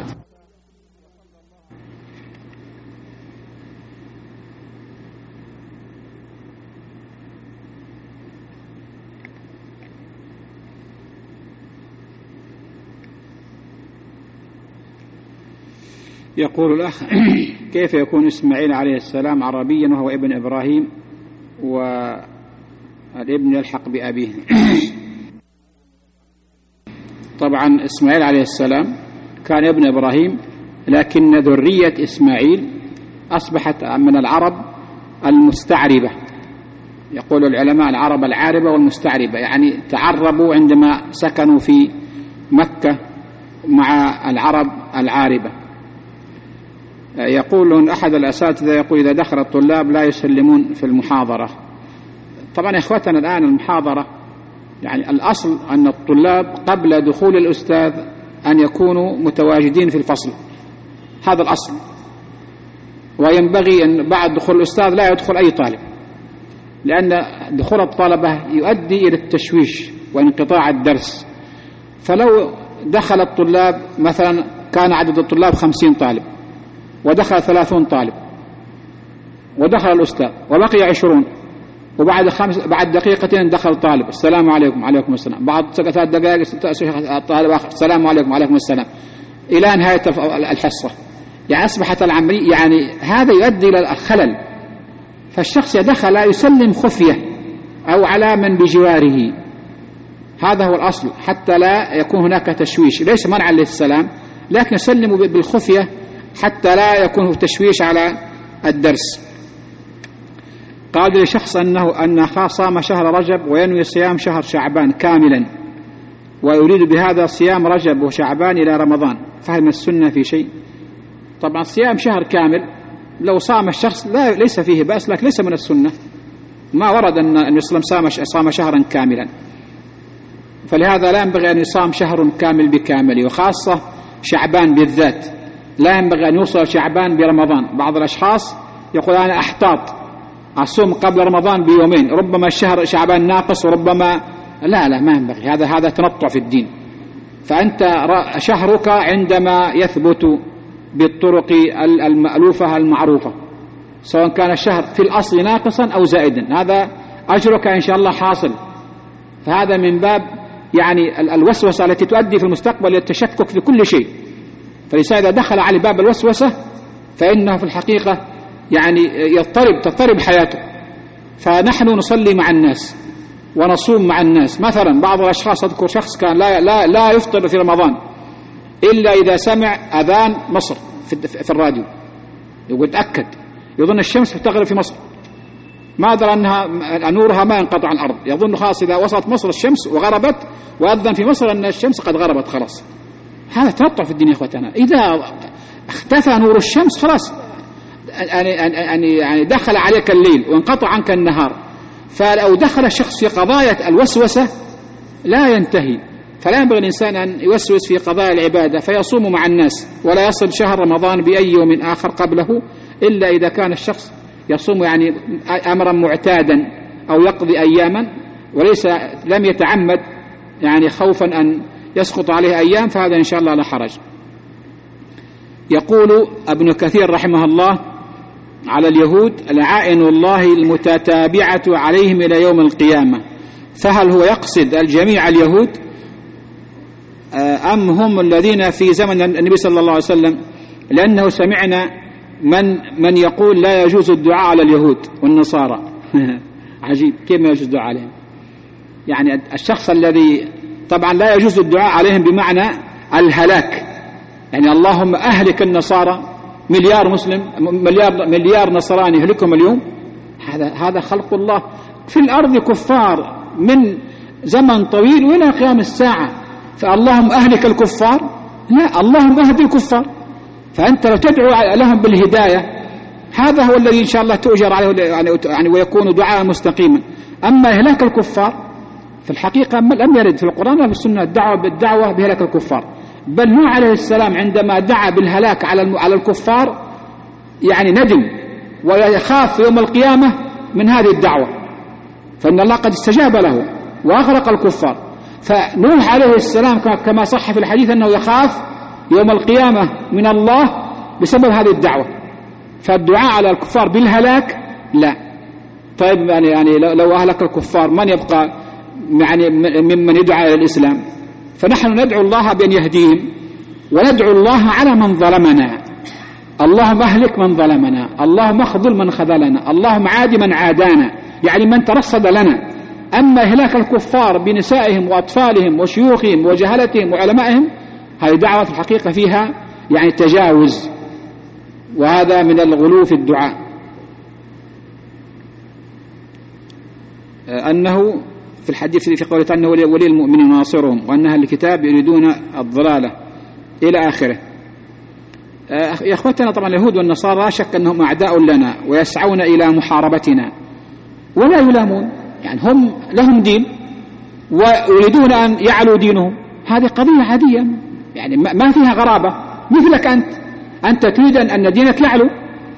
يقول الأخ كيف يكون إسماعيل عليه السلام عربيا وهو ابن إبراهيم والابن يلحق بأبيه؟ طبعا إسماعيل عليه السلام كان ابن إبراهيم، لكن ذرية إسماعيل أصبحت من العرب المستعربة. يقول العلماء العرب العاربة والمستعربة، يعني تعربوا عندما سكنوا في مكة مع العرب العاربة. يقول أحد الأساتذة يقول إذا دخل الطلاب لا يسلمون في المحاضرة. طبعا إخوتنا الآن المحاضرة يعني الأصل أن الطلاب قبل دخول الأستاذ أن يكونوا متواجدين في الفصل، هذا الأصل، وينبغي أن بعد دخول الأستاذ لا يدخل أي طالب، لأن دخول الطلبة يؤدي إلى التشويش وانقطاع الدرس. فلو دخل الطلاب مثلا كان عدد الطلاب 50 طالب ودخل 30 طالب ودخل الأستاذ وبقي 20، بعد دقيقتين دخل طالب السلام عليكم وعليكم السلام، بعد 3 دقائق طالب آخر السلام عليكم وعليكم السلام، إلى نهاية الحصة. يعني أصبحت العملية يعني هذا يؤدي إلى الخلل. فالشخص يدخل لا يسلم خفية أو على من بجواره، هذا هو الأصل، حتى لا يكون هناك تشويش، ليس منعا للسلام لكن يسلم بالخفية حتى لا يكون تشويش على الدرس. قال لشخص أن صام شهر رجب وينوي صيام شهر شعبان كاملا ويريد بهذا صيام رجب وشعبان إلى رمضان، فهل من السنة في شيء؟ طبعا صيام شهر كامل لو صام الشخص ليس فيه بأس، لكن ليس من السنة. ما ورد أن النبي صام شهرا كاملا، فلهذا لا ينبغي أن يصام شهر كامل بكامله، وخاصة شعبان بالذات لا ينبغي أن يوصل شعبان برمضان. بعض الأشخاص يقول أنا أحتاط أصوم قبل رمضان بيومين، ربما الشهر شعبان ناقص وربما لا ما ينبغي، هذا تنطع في الدين. فأنت شهرك عندما يثبت بالطرق المألوفة المعروفة، سواء كان الشهر في الأصل ناقصا أو زائدا، هذا أجرك إن شاء الله حاصل. فهذا من باب يعني الوسوسة التي تؤدي في المستقبل إلى التشكك في كل شيء. فالإنسان إذا دخل على باب الوسوسة فإنه في الحقيقة يعني تضطرب حياته. فنحن نصلي مع الناس ونصوم مع الناس. مثلا بعض الأشخاص، أذكر شخص كان لا يفطر في رمضان إلا إذا سمع أذان مصر في الراديو، يقول تأكد، يظن الشمس تغرب في مصر، ما أدرى أنها نورها ما ينقطع عن الأرض، يظن خلاص إذا وصلت مصر الشمس وغربت وأذن في مصر أن الشمس قد غربت خلاص. هذا تنطع في الدنيا إخوتنا. إذا اختفى نور الشمس خلاص يعني دخل عليك الليل وانقطع عنك النهار. فلو دخل الشخص في قضايا الوسوسة لا ينتهي. فلا ينبغي الإنسان أن يوسوس في قضايا العبادة فيصوم مع الناس ولا يصل شهر رمضان بأي يوم آخر قبله، إلا إذا كان الشخص يصوم يعني أمرا معتادا أو يقضي أياما وليس لم يتعمد يعني خوفا أن يسقط عليه أيام، فهذا إن شاء الله لا حرج. يقول ابن كثير رحمه الله على اليهود: لعائن الله المتتابعة عليهم إلى يوم القيامة، فهل هو يقصد الجميع اليهود أم هم الذين في زمن النبي صلى الله عليه وسلم؟ لأنه سمعنا من يقول لا يجوز الدعاء على اليهود والنصارى. عجيب، كيف ما يجوز الدعاء عليهم؟ يعني الشخص الذي طبعا لا يجوز الدعاء عليهم بمعنى الهلاك، يعني اللهم أهلك النصارى، مليار مسلم مليار نصراني يهلكهم اليوم. هذا خلق الله في الأرض كفار من زمن طويل وإلى قيام الساعة، فاللهم أهلك الكفار؟ لا، اللهم أهدي الكفار. فأنت لو تدعو لهم بالهداية هذا هو الذي إن شاء الله تؤجر عليه يعني ويكون دعاء مستقيما. أما إهلاك الكفار في الحقيقة لم يرد في القرآن ولا في السنة الدعوة بهلاك الكفار، بل نوح عليه السلام عندما دعا بالهلاك على الكفار يعني ندم ويخاف يوم القيامة من هذه الدعوة، فإن الله قد استجاب له وأغرق الكفار. فنوح عليه السلام كما صح في الحديث أنه يخاف يوم القيامة من الله بسبب هذه الدعوة. فالدعاء على الكفار بالهلاك لا. طيب يعني لو أهلك الكفار من يبقى يعني ممن يدعى إلى الإسلام؟ فنحن ندعو الله بأن يهديهم وندعو الله على من ظلمنا. اللهم أهلك من ظلمنا، اللهم اخذل من خذلنا، اللهم عاد من عادانا، يعني من ترصد لنا. أما إهلاك الكفار بنسائهم وأطفالهم وشيوخهم وجهلتهم وعلمائهم هذه دعوة في الحقيقة فيها يعني تجاوز، وهذا من الغلو في الدعاء. أنه في الحديث في قوله أنه ولي المؤمنين ناصرهم وأنها الكتاب يريدون الضلالة إلى آخره. يا أخوتنا طبعا اليهود والنصارى لا شك أنهم أعداء لنا ويسعون إلى محاربتنا ولا يلامون، يعني هم لهم دين ويريدون أن يعلوا دينهم، هذه قضية عادية يعني ما فيها غرابة. مثلك أنت تريد أن دينك يعلو،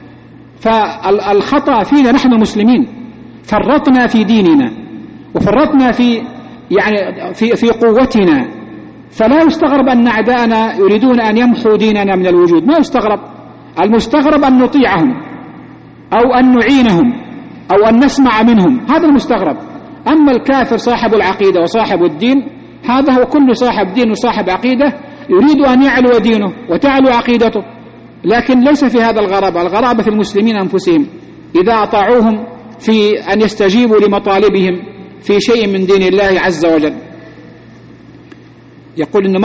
فالخطأ فينا نحن المسلمين، فرطنا في ديننا وفرطنا في يعني في قوتنا، فلا يستغرب أن أعداءنا يريدون أن يمحوا ديننا من الوجود، ما يستغرب. المستغرب أن نطيعهم أو أن نعينهم أو أن نسمع منهم، هذا المستغرب. أما الكافر صاحب العقيدة وصاحب الدين هذا هو كل صاحب دين وصاحب عقيدة يريد أن يعلو دينه وتعلو عقيدته، لكن ليس في هذا الغرابة. الغرابة في المسلمين أنفسهم إذا أطاعوهم في أن يستجيبوا لمطالبهم في شيء من دين الله عز وجل. يقول إن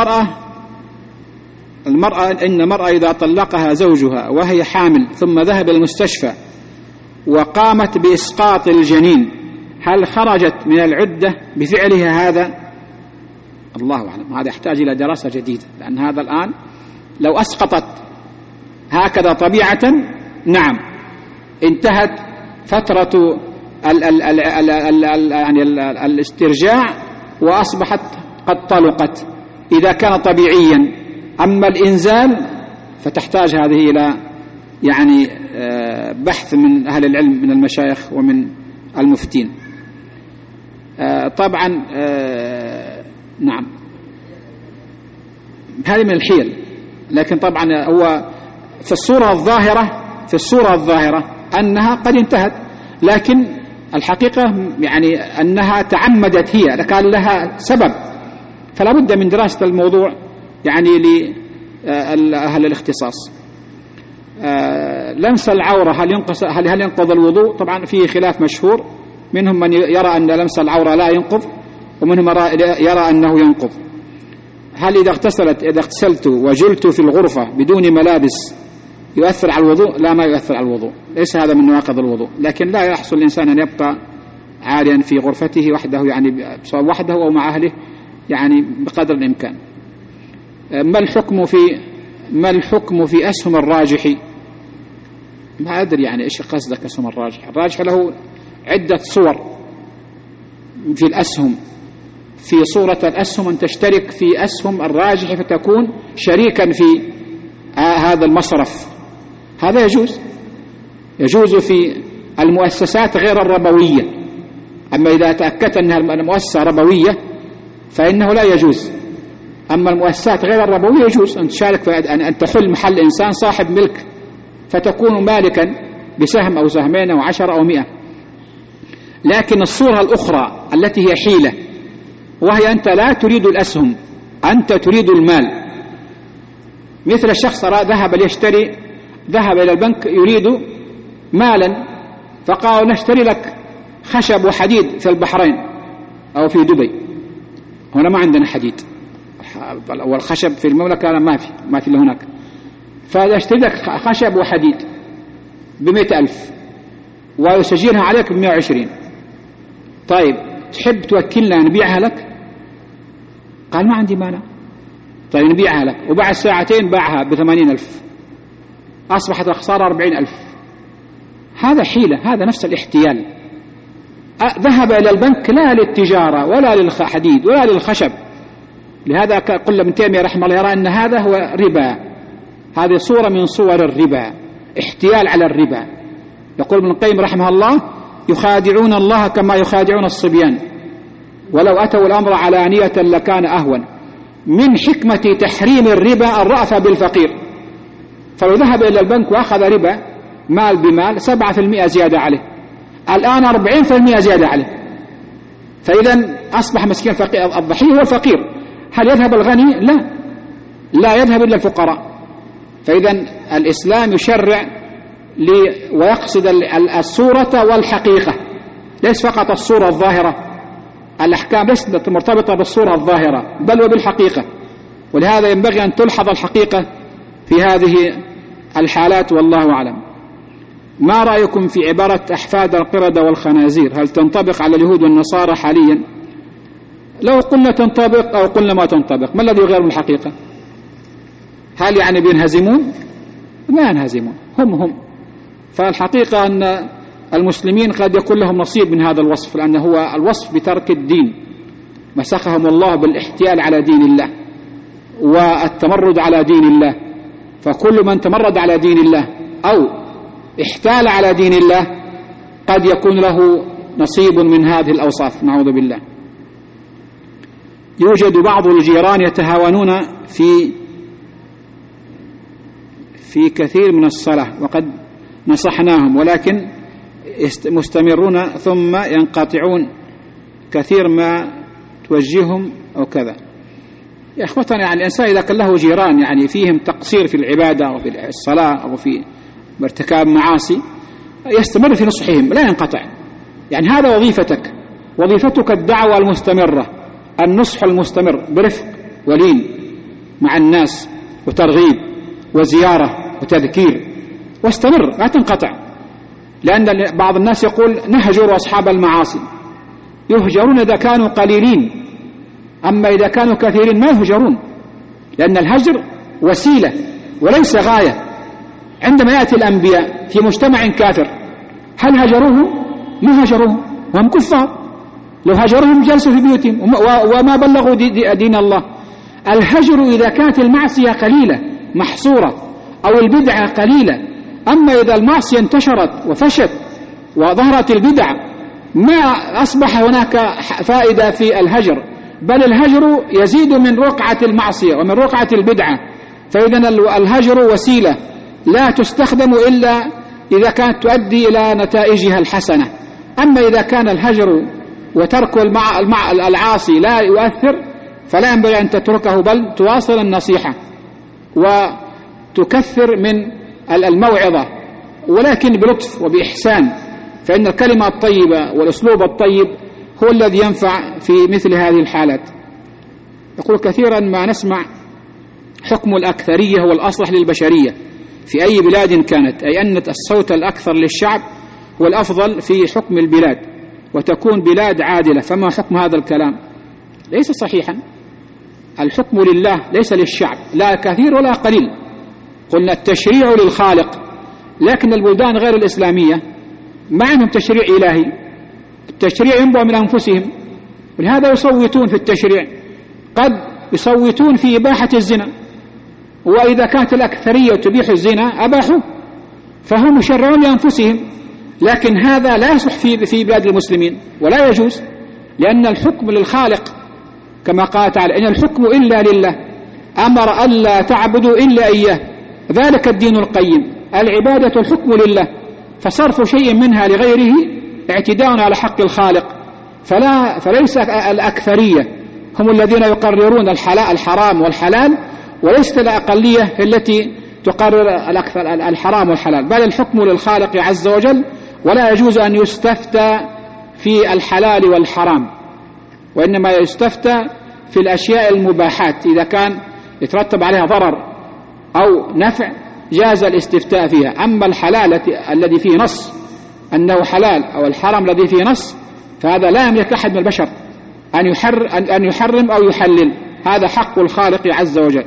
المرأة إذا طلقها زوجها وهي حامل ثم ذهب المستشفى وقامت بإسقاط الجنين، هل خرجت من العدة بفعلها هذا؟ الله أعلم، هذا يحتاج إلى دراسة جديدة، لأن هذا الآن لو أسقطت هكذا طبيعة نعم انتهت فترة يعني الاسترجاع وأصبحت قد طلقت إذا كان طبيعيا. أما الإنزال فتحتاج هذه إلى يعني بحث من أهل العلم من المشايخ ومن المفتين. طبعا نعم هذه من الحيل، لكن طبعا هو في الصورة الظاهرة أنها قد انتهت، لكن الحقيقة يعني أنها تعمدت هي، كان لها سبب، فلا بد من دراسة الموضوع يعني لأهل الاختصاص. لمس العورة هل ينقض الوضوء؟ طبعا فيه خلاف مشهور، منهم من يرى أن لمس العورة لا ينقض، ومنهم يرى أنه ينقض. هل إذا اغتسلت وجلت في الغرفة بدون ملابس يؤثر على الوضوء؟ لا، ما يؤثر على الوضوء، ليس هذا من نواقض الوضوء، لكن لا يحصل الإنسان أن يبقى عاريا في غرفته وحده، يعني سواء وحده أو مع أهله يعني بقدر الإمكان. ما الحكم في أسهم الراجح؟ ما أدري يعني إيش قصدك أسهم الراجح. الراجح له عدة صور في الأسهم، في صورة الأسهم أن تشترك في أسهم الراجح فتكون شريكا في هذا المصرف، هذا يجوز في المؤسسات غير الربوية. أما إذا تأكدت أنها المؤسسة ربوية فإنه لا يجوز. أما المؤسسات غير الربوية يجوز أن تشارك، أن تحل محل إنسان صاحب ملك فتكون مالكا بسهم أو سهمين أو 10 أو 100. لكن الصورة الأخرى التي هي حيلة، وهي أنت لا تريد الأسهم، أنت تريد المال. مثل الشخص ذهب إلى البنك يريد مالا، فقالوا نشتري لك خشب وحديد في البحرين أو في دبي. هنا ما عندنا حديد، والخشب في المملكة ما في هناك، فيشتري لك خشب وحديد ب100,000 ويسجلها عليك ب120. طيب تحب توكلنا نبيعها لك؟ قال ما عندي مانع. طيب نبيعها لك، وبعد ساعتين باعها ب80,000، أصبحت الخسارة 40,000. هذا حيلة، هذا نفس الاحتيال. ذهب إلى البنك لا للتجارة ولا للحديد ولا للخشب. لهذا قل ابن تيمية رحمه الله يرى أن هذا هو ربا، هذه صورة من صور الربا، احتيال على الربا. يقول ابن القيم رحمه الله يخادعون الله كما يخادعون الصبيان، ولو أتوا الأمر علانية لكان أهون. من حكمة تحريم الربا الرأفة بالفقير، فلو ذهب إلى البنك وأخذ ربا مال بمال 7% زيادة عليه، الآن 40% زيادة عليه، فإذا أصبح مسكين فقير. الضحية هو الفقير. هل يذهب الغني؟ لا يذهب إلا الفقراء. فإذا الإسلام يشرع ويقصد الصورة والحقيقة، ليس فقط الصورة الظاهرة. الأحكام ليست مرتبطة بالصورة الظاهرة بل وبالحقيقة، ولهذا ينبغي أن تلحظ الحقيقة في هذه الحالات، والله أعلم. ما رأيكم في عبارة أحفاد القردة والخنازير؟ هل تنطبق على اليهود والنصارى حاليا؟ لو قلنا تنطبق أو قلنا ما تنطبق، ما الذي يغير من الحقيقة؟ هل يعني بينهزمون؟ ما ينهزمون، هم. فالحقيقة أن المسلمين قد يكون لهم نصيب من هذا الوصف، لأنه هو الوصف بترك الدين، مسخهم الله بالاحتيال على دين الله والتمرد على دين الله. فكل من تمرد على دين الله أو احتال على دين الله قد يكون له نصيب من هذه الأوصاف، نعوذ بالله. يوجد بعض الجيران يتهاونون في كثير من الصلاة، وقد نصحناهم ولكن مستمرون ثم ينقطعون، كثير ما توجههم أو كذا. يا إخوتنا، يعني الإنسان إذا كان له جيران يعني فيهم تقصير في العبادة أو في الصلاة أو في ارتكاب معاصي، يستمر في نصحهم لا ينقطع. يعني هذا وظيفتك الدعوة المستمرة، النصح المستمر برفق ولين مع الناس وترغيب وزيارة وتذكير، واستمر لا تنقطع. لأن بعض الناس يقول نهجر أصحاب المعاصي، يهجرون إذا كانوا قليلين، أما إذا كانوا كثيرين ما يهجرون، لأن الهجر وسيلة وليس غاية. عندما يأتي الأنبياء في مجتمع كافر هل هجروه؟ ما هجروه، وهم كفار، لو هجروهم جلسوا في بيوتهم وما بلغوا دين الله. الهجر إذا كانت المعصية قليلة محصورة أو البدعة قليلة، أما إذا المعصية انتشرت وفشت وظهرت البدع ما أصبح هناك فائدة في الهجر، بل الهجر يزيد من رقعة المعصية ومن رقعة البدعة. فإذا الهجر وسيلة لا تستخدم إلا إذا كانت تؤدي إلى نتائجها الحسنة. أما إذا كان الهجر وترك العاصي لا يؤثر فلا ينبغي أن تتركه، بل تواصل النصيحة وتكثر من الموعظة، ولكن بلطف وبإحسان، فإن الكلمة الطيبة والأسلوب الطيب هو الذي ينفع في مثل هذه الحالات. يقول كثيرا ما نسمع حكم الأكثرية هو الأصلح للبشرية في أي بلاد كانت، أي أن الصوت الأكثر للشعب هو الأفضل في حكم البلاد وتكون بلاد عادلة. فما حكم هذا الكلام؟ ليس صحيحا. الحكم لله ليس للشعب، لا كثير ولا قليل. قلنا التشريع للخالق، لكن البلدان غير الإسلامية ما عندهم تشريع إلهي، التشريع ينبع من أنفسهم، ولهذا يصوتون في التشريع، قد يصوتون في إباحة الزنا، وإذا كانت الأكثرية تبيح الزنا أباحوه، فهم يشرعون لأنفسهم. لكن هذا لا يصح في بلاد المسلمين ولا يجوز، لأن الحكم للخالق كما قال تعالى إن الحكم إلا لله أمر ألا تعبدوا إلا إياه ذلك الدين القيم. العبادة الحكم لله، فصرف شيء منها لغيره اعتداء على حق الخالق. فليس الأكثرية هم الذين يقررون الحرام والحلال، وليست الأقلية التي تقرر الحرام والحلال، بل الحكم للخالق عز وجل، ولا يجوز أن يستفتى في الحلال والحرام، وإنما يستفتى في الأشياء المباحات إذا كان يترتب عليها ضرر أو نفع جاز الاستفتاء فيها. أما الحلال الذي فيه نص أنه حلال أو الحرام الذي فيه نص فهذا لا يملك أحد من البشر أن يحرم أو يحلل، هذا حق الخالق عز وجل.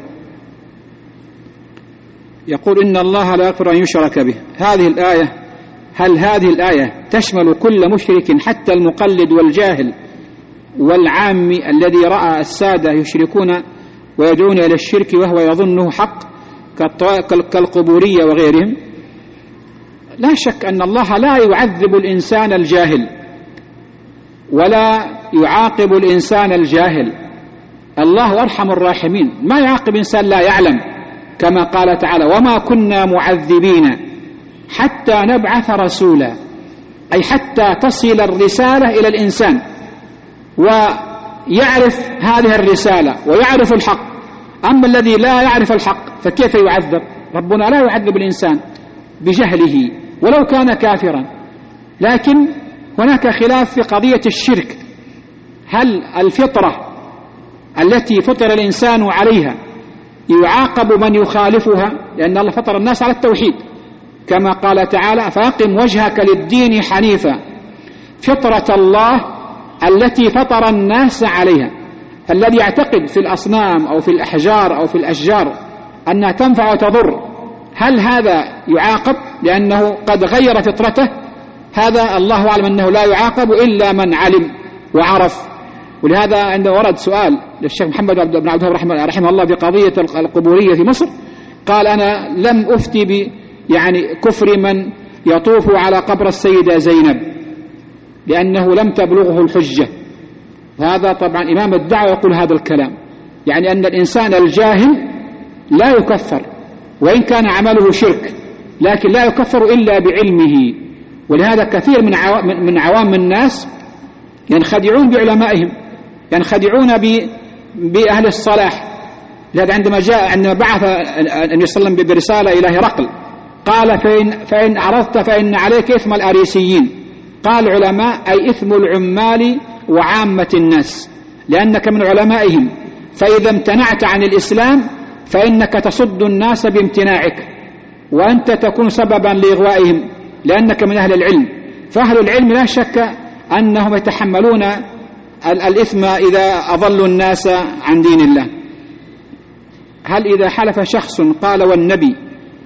يقول إن الله لا يغفر أن يشرك به. هل هذه الآية تشمل كل مشرك حتى المقلد والجاهل والعام الذي رأى السادة يشركون ويدعون إلى الشرك وهو يظنه حق كالقبورية وغيرهم؟ لا شك أن الله لا يعذب الإنسان الجاهل ولا يعاقب الإنسان الجاهل، الله أرحم الراحمين، ما يعاقب إنسان لا يعلم، كما قال تعالى وما كنا معذبين حتى نبعث رسولا، أي حتى تصل الرسالة إلى الإنسان ويعرف هذه الرسالة ويعرف الحق. أما الذي لا يعرف الحق فكيف يعذب؟ ربنا لا يعذب الإنسان بجهله ولو كان كافرا. لكن هناك خلاف في قضية الشرك، هل الفطرة التي فطر الإنسان عليها يعاقب من يخالفها؟ لأن الله فطر الناس على التوحيد كما قال تعالى فأقم وجهك للدين حنيفا فطرة الله التي فطر الناس عليها. الذي يعتقد في الأصنام أو في الأحجار أو في الأشجار أنها تنفع وتضر، هل هذا يعاقب لأنه قد غير فطرته؟ هذا الله أعلم أنه لا يعاقب إلا من علم وعرف. ولهذا عندما ورد سؤال للشيخ محمد بن عبد الوهاب رحمه الله بقضية القبورية في مصر، قال أنا لم أفتي كفر من يطوف على قبر السيدة زينب لأنه لم تبلغه الحجة. وهذا طبعا إمام الدعوة يقول هذا الكلام، يعني أن الإنسان الجاهل لا يكفر وإن كان عمله شرك، لكن لا يكفر إلا بعلمه. ولهذا كثير من عوام الناس ينخدعون بعلمائهم، ينخدعون بأهل الصلاح. لهذا عندما بعث النبي صلى الله عليه وسلم برسالة إلى هرقل قال فإن أعرضت فإن عليك إثم الأريسيين. قال العلماء أي إثم العمال وعامة الناس، لأنك من علمائهم، فإذا امتنعت عن الإسلام فإنك تصد الناس بامتناعك وأنت تكون سببا لإغوائهم لأنك من أهل العلم. فأهل العلم لا شك أنهم يتحملون الإثم إذا أضلوا الناس عن دين الله. هل إذا حلف شخص قال والنبي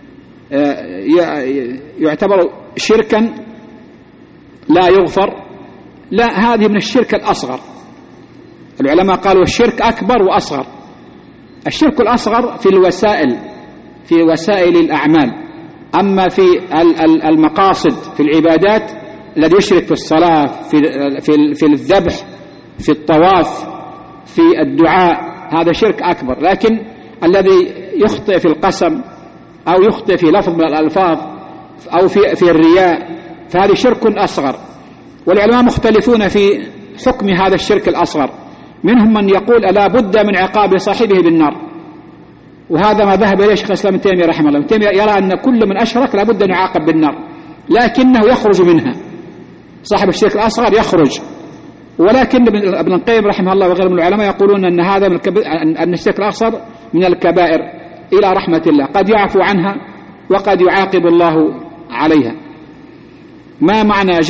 يعتبر شركا لا يغفر؟ لا، هذه من الشرك الأصغر. العلماء قالوا الشرك أكبر وأصغر. الشرك الأصغر في الوسائل، في وسائل الأعمال. أما في المقاصد في العبادات الذي يشرك في الصلاة، في الذبح، في الطواف، في الدعاء، هذا شرك أكبر. لكن الذي يخطئ في القسم أو يخطئ في لفظ من الألفاظ أو في الرياء فهذا شرك أصغر. والعلماء مختلفون في حكم هذا الشرك الأصغر. منهم من يقول لا بد من عقاب صاحبه بالنار، وهذا ما ذهب إليه شيخ الإسلام ابن تيمية رحمه الله. ابن تيمية يرى أن كل من أشرك لا بد أن يعاقب بالنار، لكنه يخرج منها. صاحب الشرك الأصغر يخرج. ولكن ابن القيم رحمه الله وغيره من العلماء يقولون أن هذا أن الشرك الأصغر من الكبائر إلى رحمة الله، قد يعفو عنها وقد يعاقب الله عليها. ما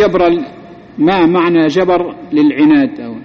معنى جبر للعناد؟ أو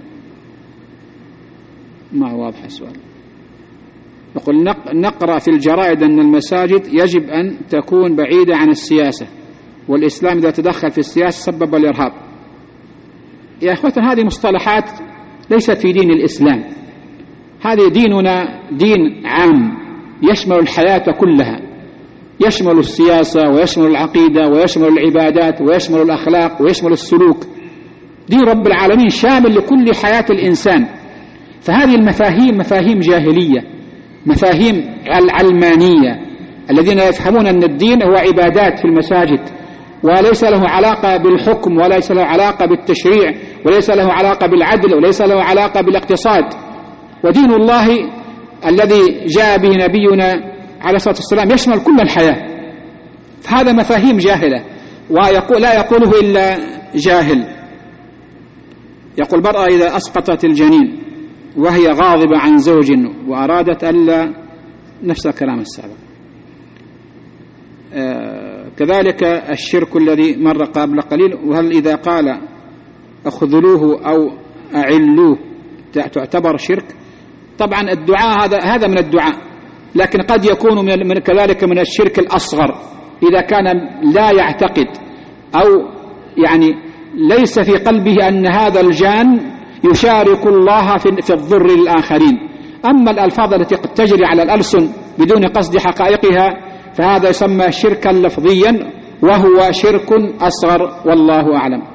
ما واضح السؤال. نقول نقرأ في الجرائد أن المساجد يجب أن تكون بعيدة عن السياسة، والإسلام إذا تدخل في السياسة سبب الإرهاب. يا أخوة، هذه مصطلحات ليست في دين الإسلام. هذه ديننا دين عام يشمل الحياة كلها، يشمل السياسة ويشمل العقيدة ويشمل العبادات ويشمل الأخلاق ويشمل السلوك. دين رب العالمين شامل لكل حياة الإنسان. فهذه المفاهيم مفاهيم جاهلية، مفاهيم علمانية. الذين يفهمون أن الدين هو عبادات في المساجد وليس له علاقة بالحكم وليس له علاقة بالتشريع وليس له علاقة بالعدل وليس له علاقة بالاقتصاد. ودين الله الذي جاء به نبينا عليه الصلاة والسلام يشمل كل الحياة. فهذا مفاهيم جاهلة لا يقوله إلا جاهل. يقول المرأة إذا أسقطت الجنين وهي غاضبة عن زوج وأرادت ألا، نفس الكلام السابق. كذلك الشرك الذي مر قبل قليل، وهل إذا قال أخذلوه أو أعلوه تعتبر شرك؟ طبعا الدعاء هذا من الدعاء، لكن قد يكون من كذلك من الشرك الأصغر إذا كان لا يعتقد أو يعني ليس في قلبه أن هذا الجان يشارك الله في الضر للآخرين. أما الألفاظ التي قد تجري على الألسن بدون قصد حقائقها فهذا يسمى شركا لفظيا وهو شرك أصغر، والله أعلم.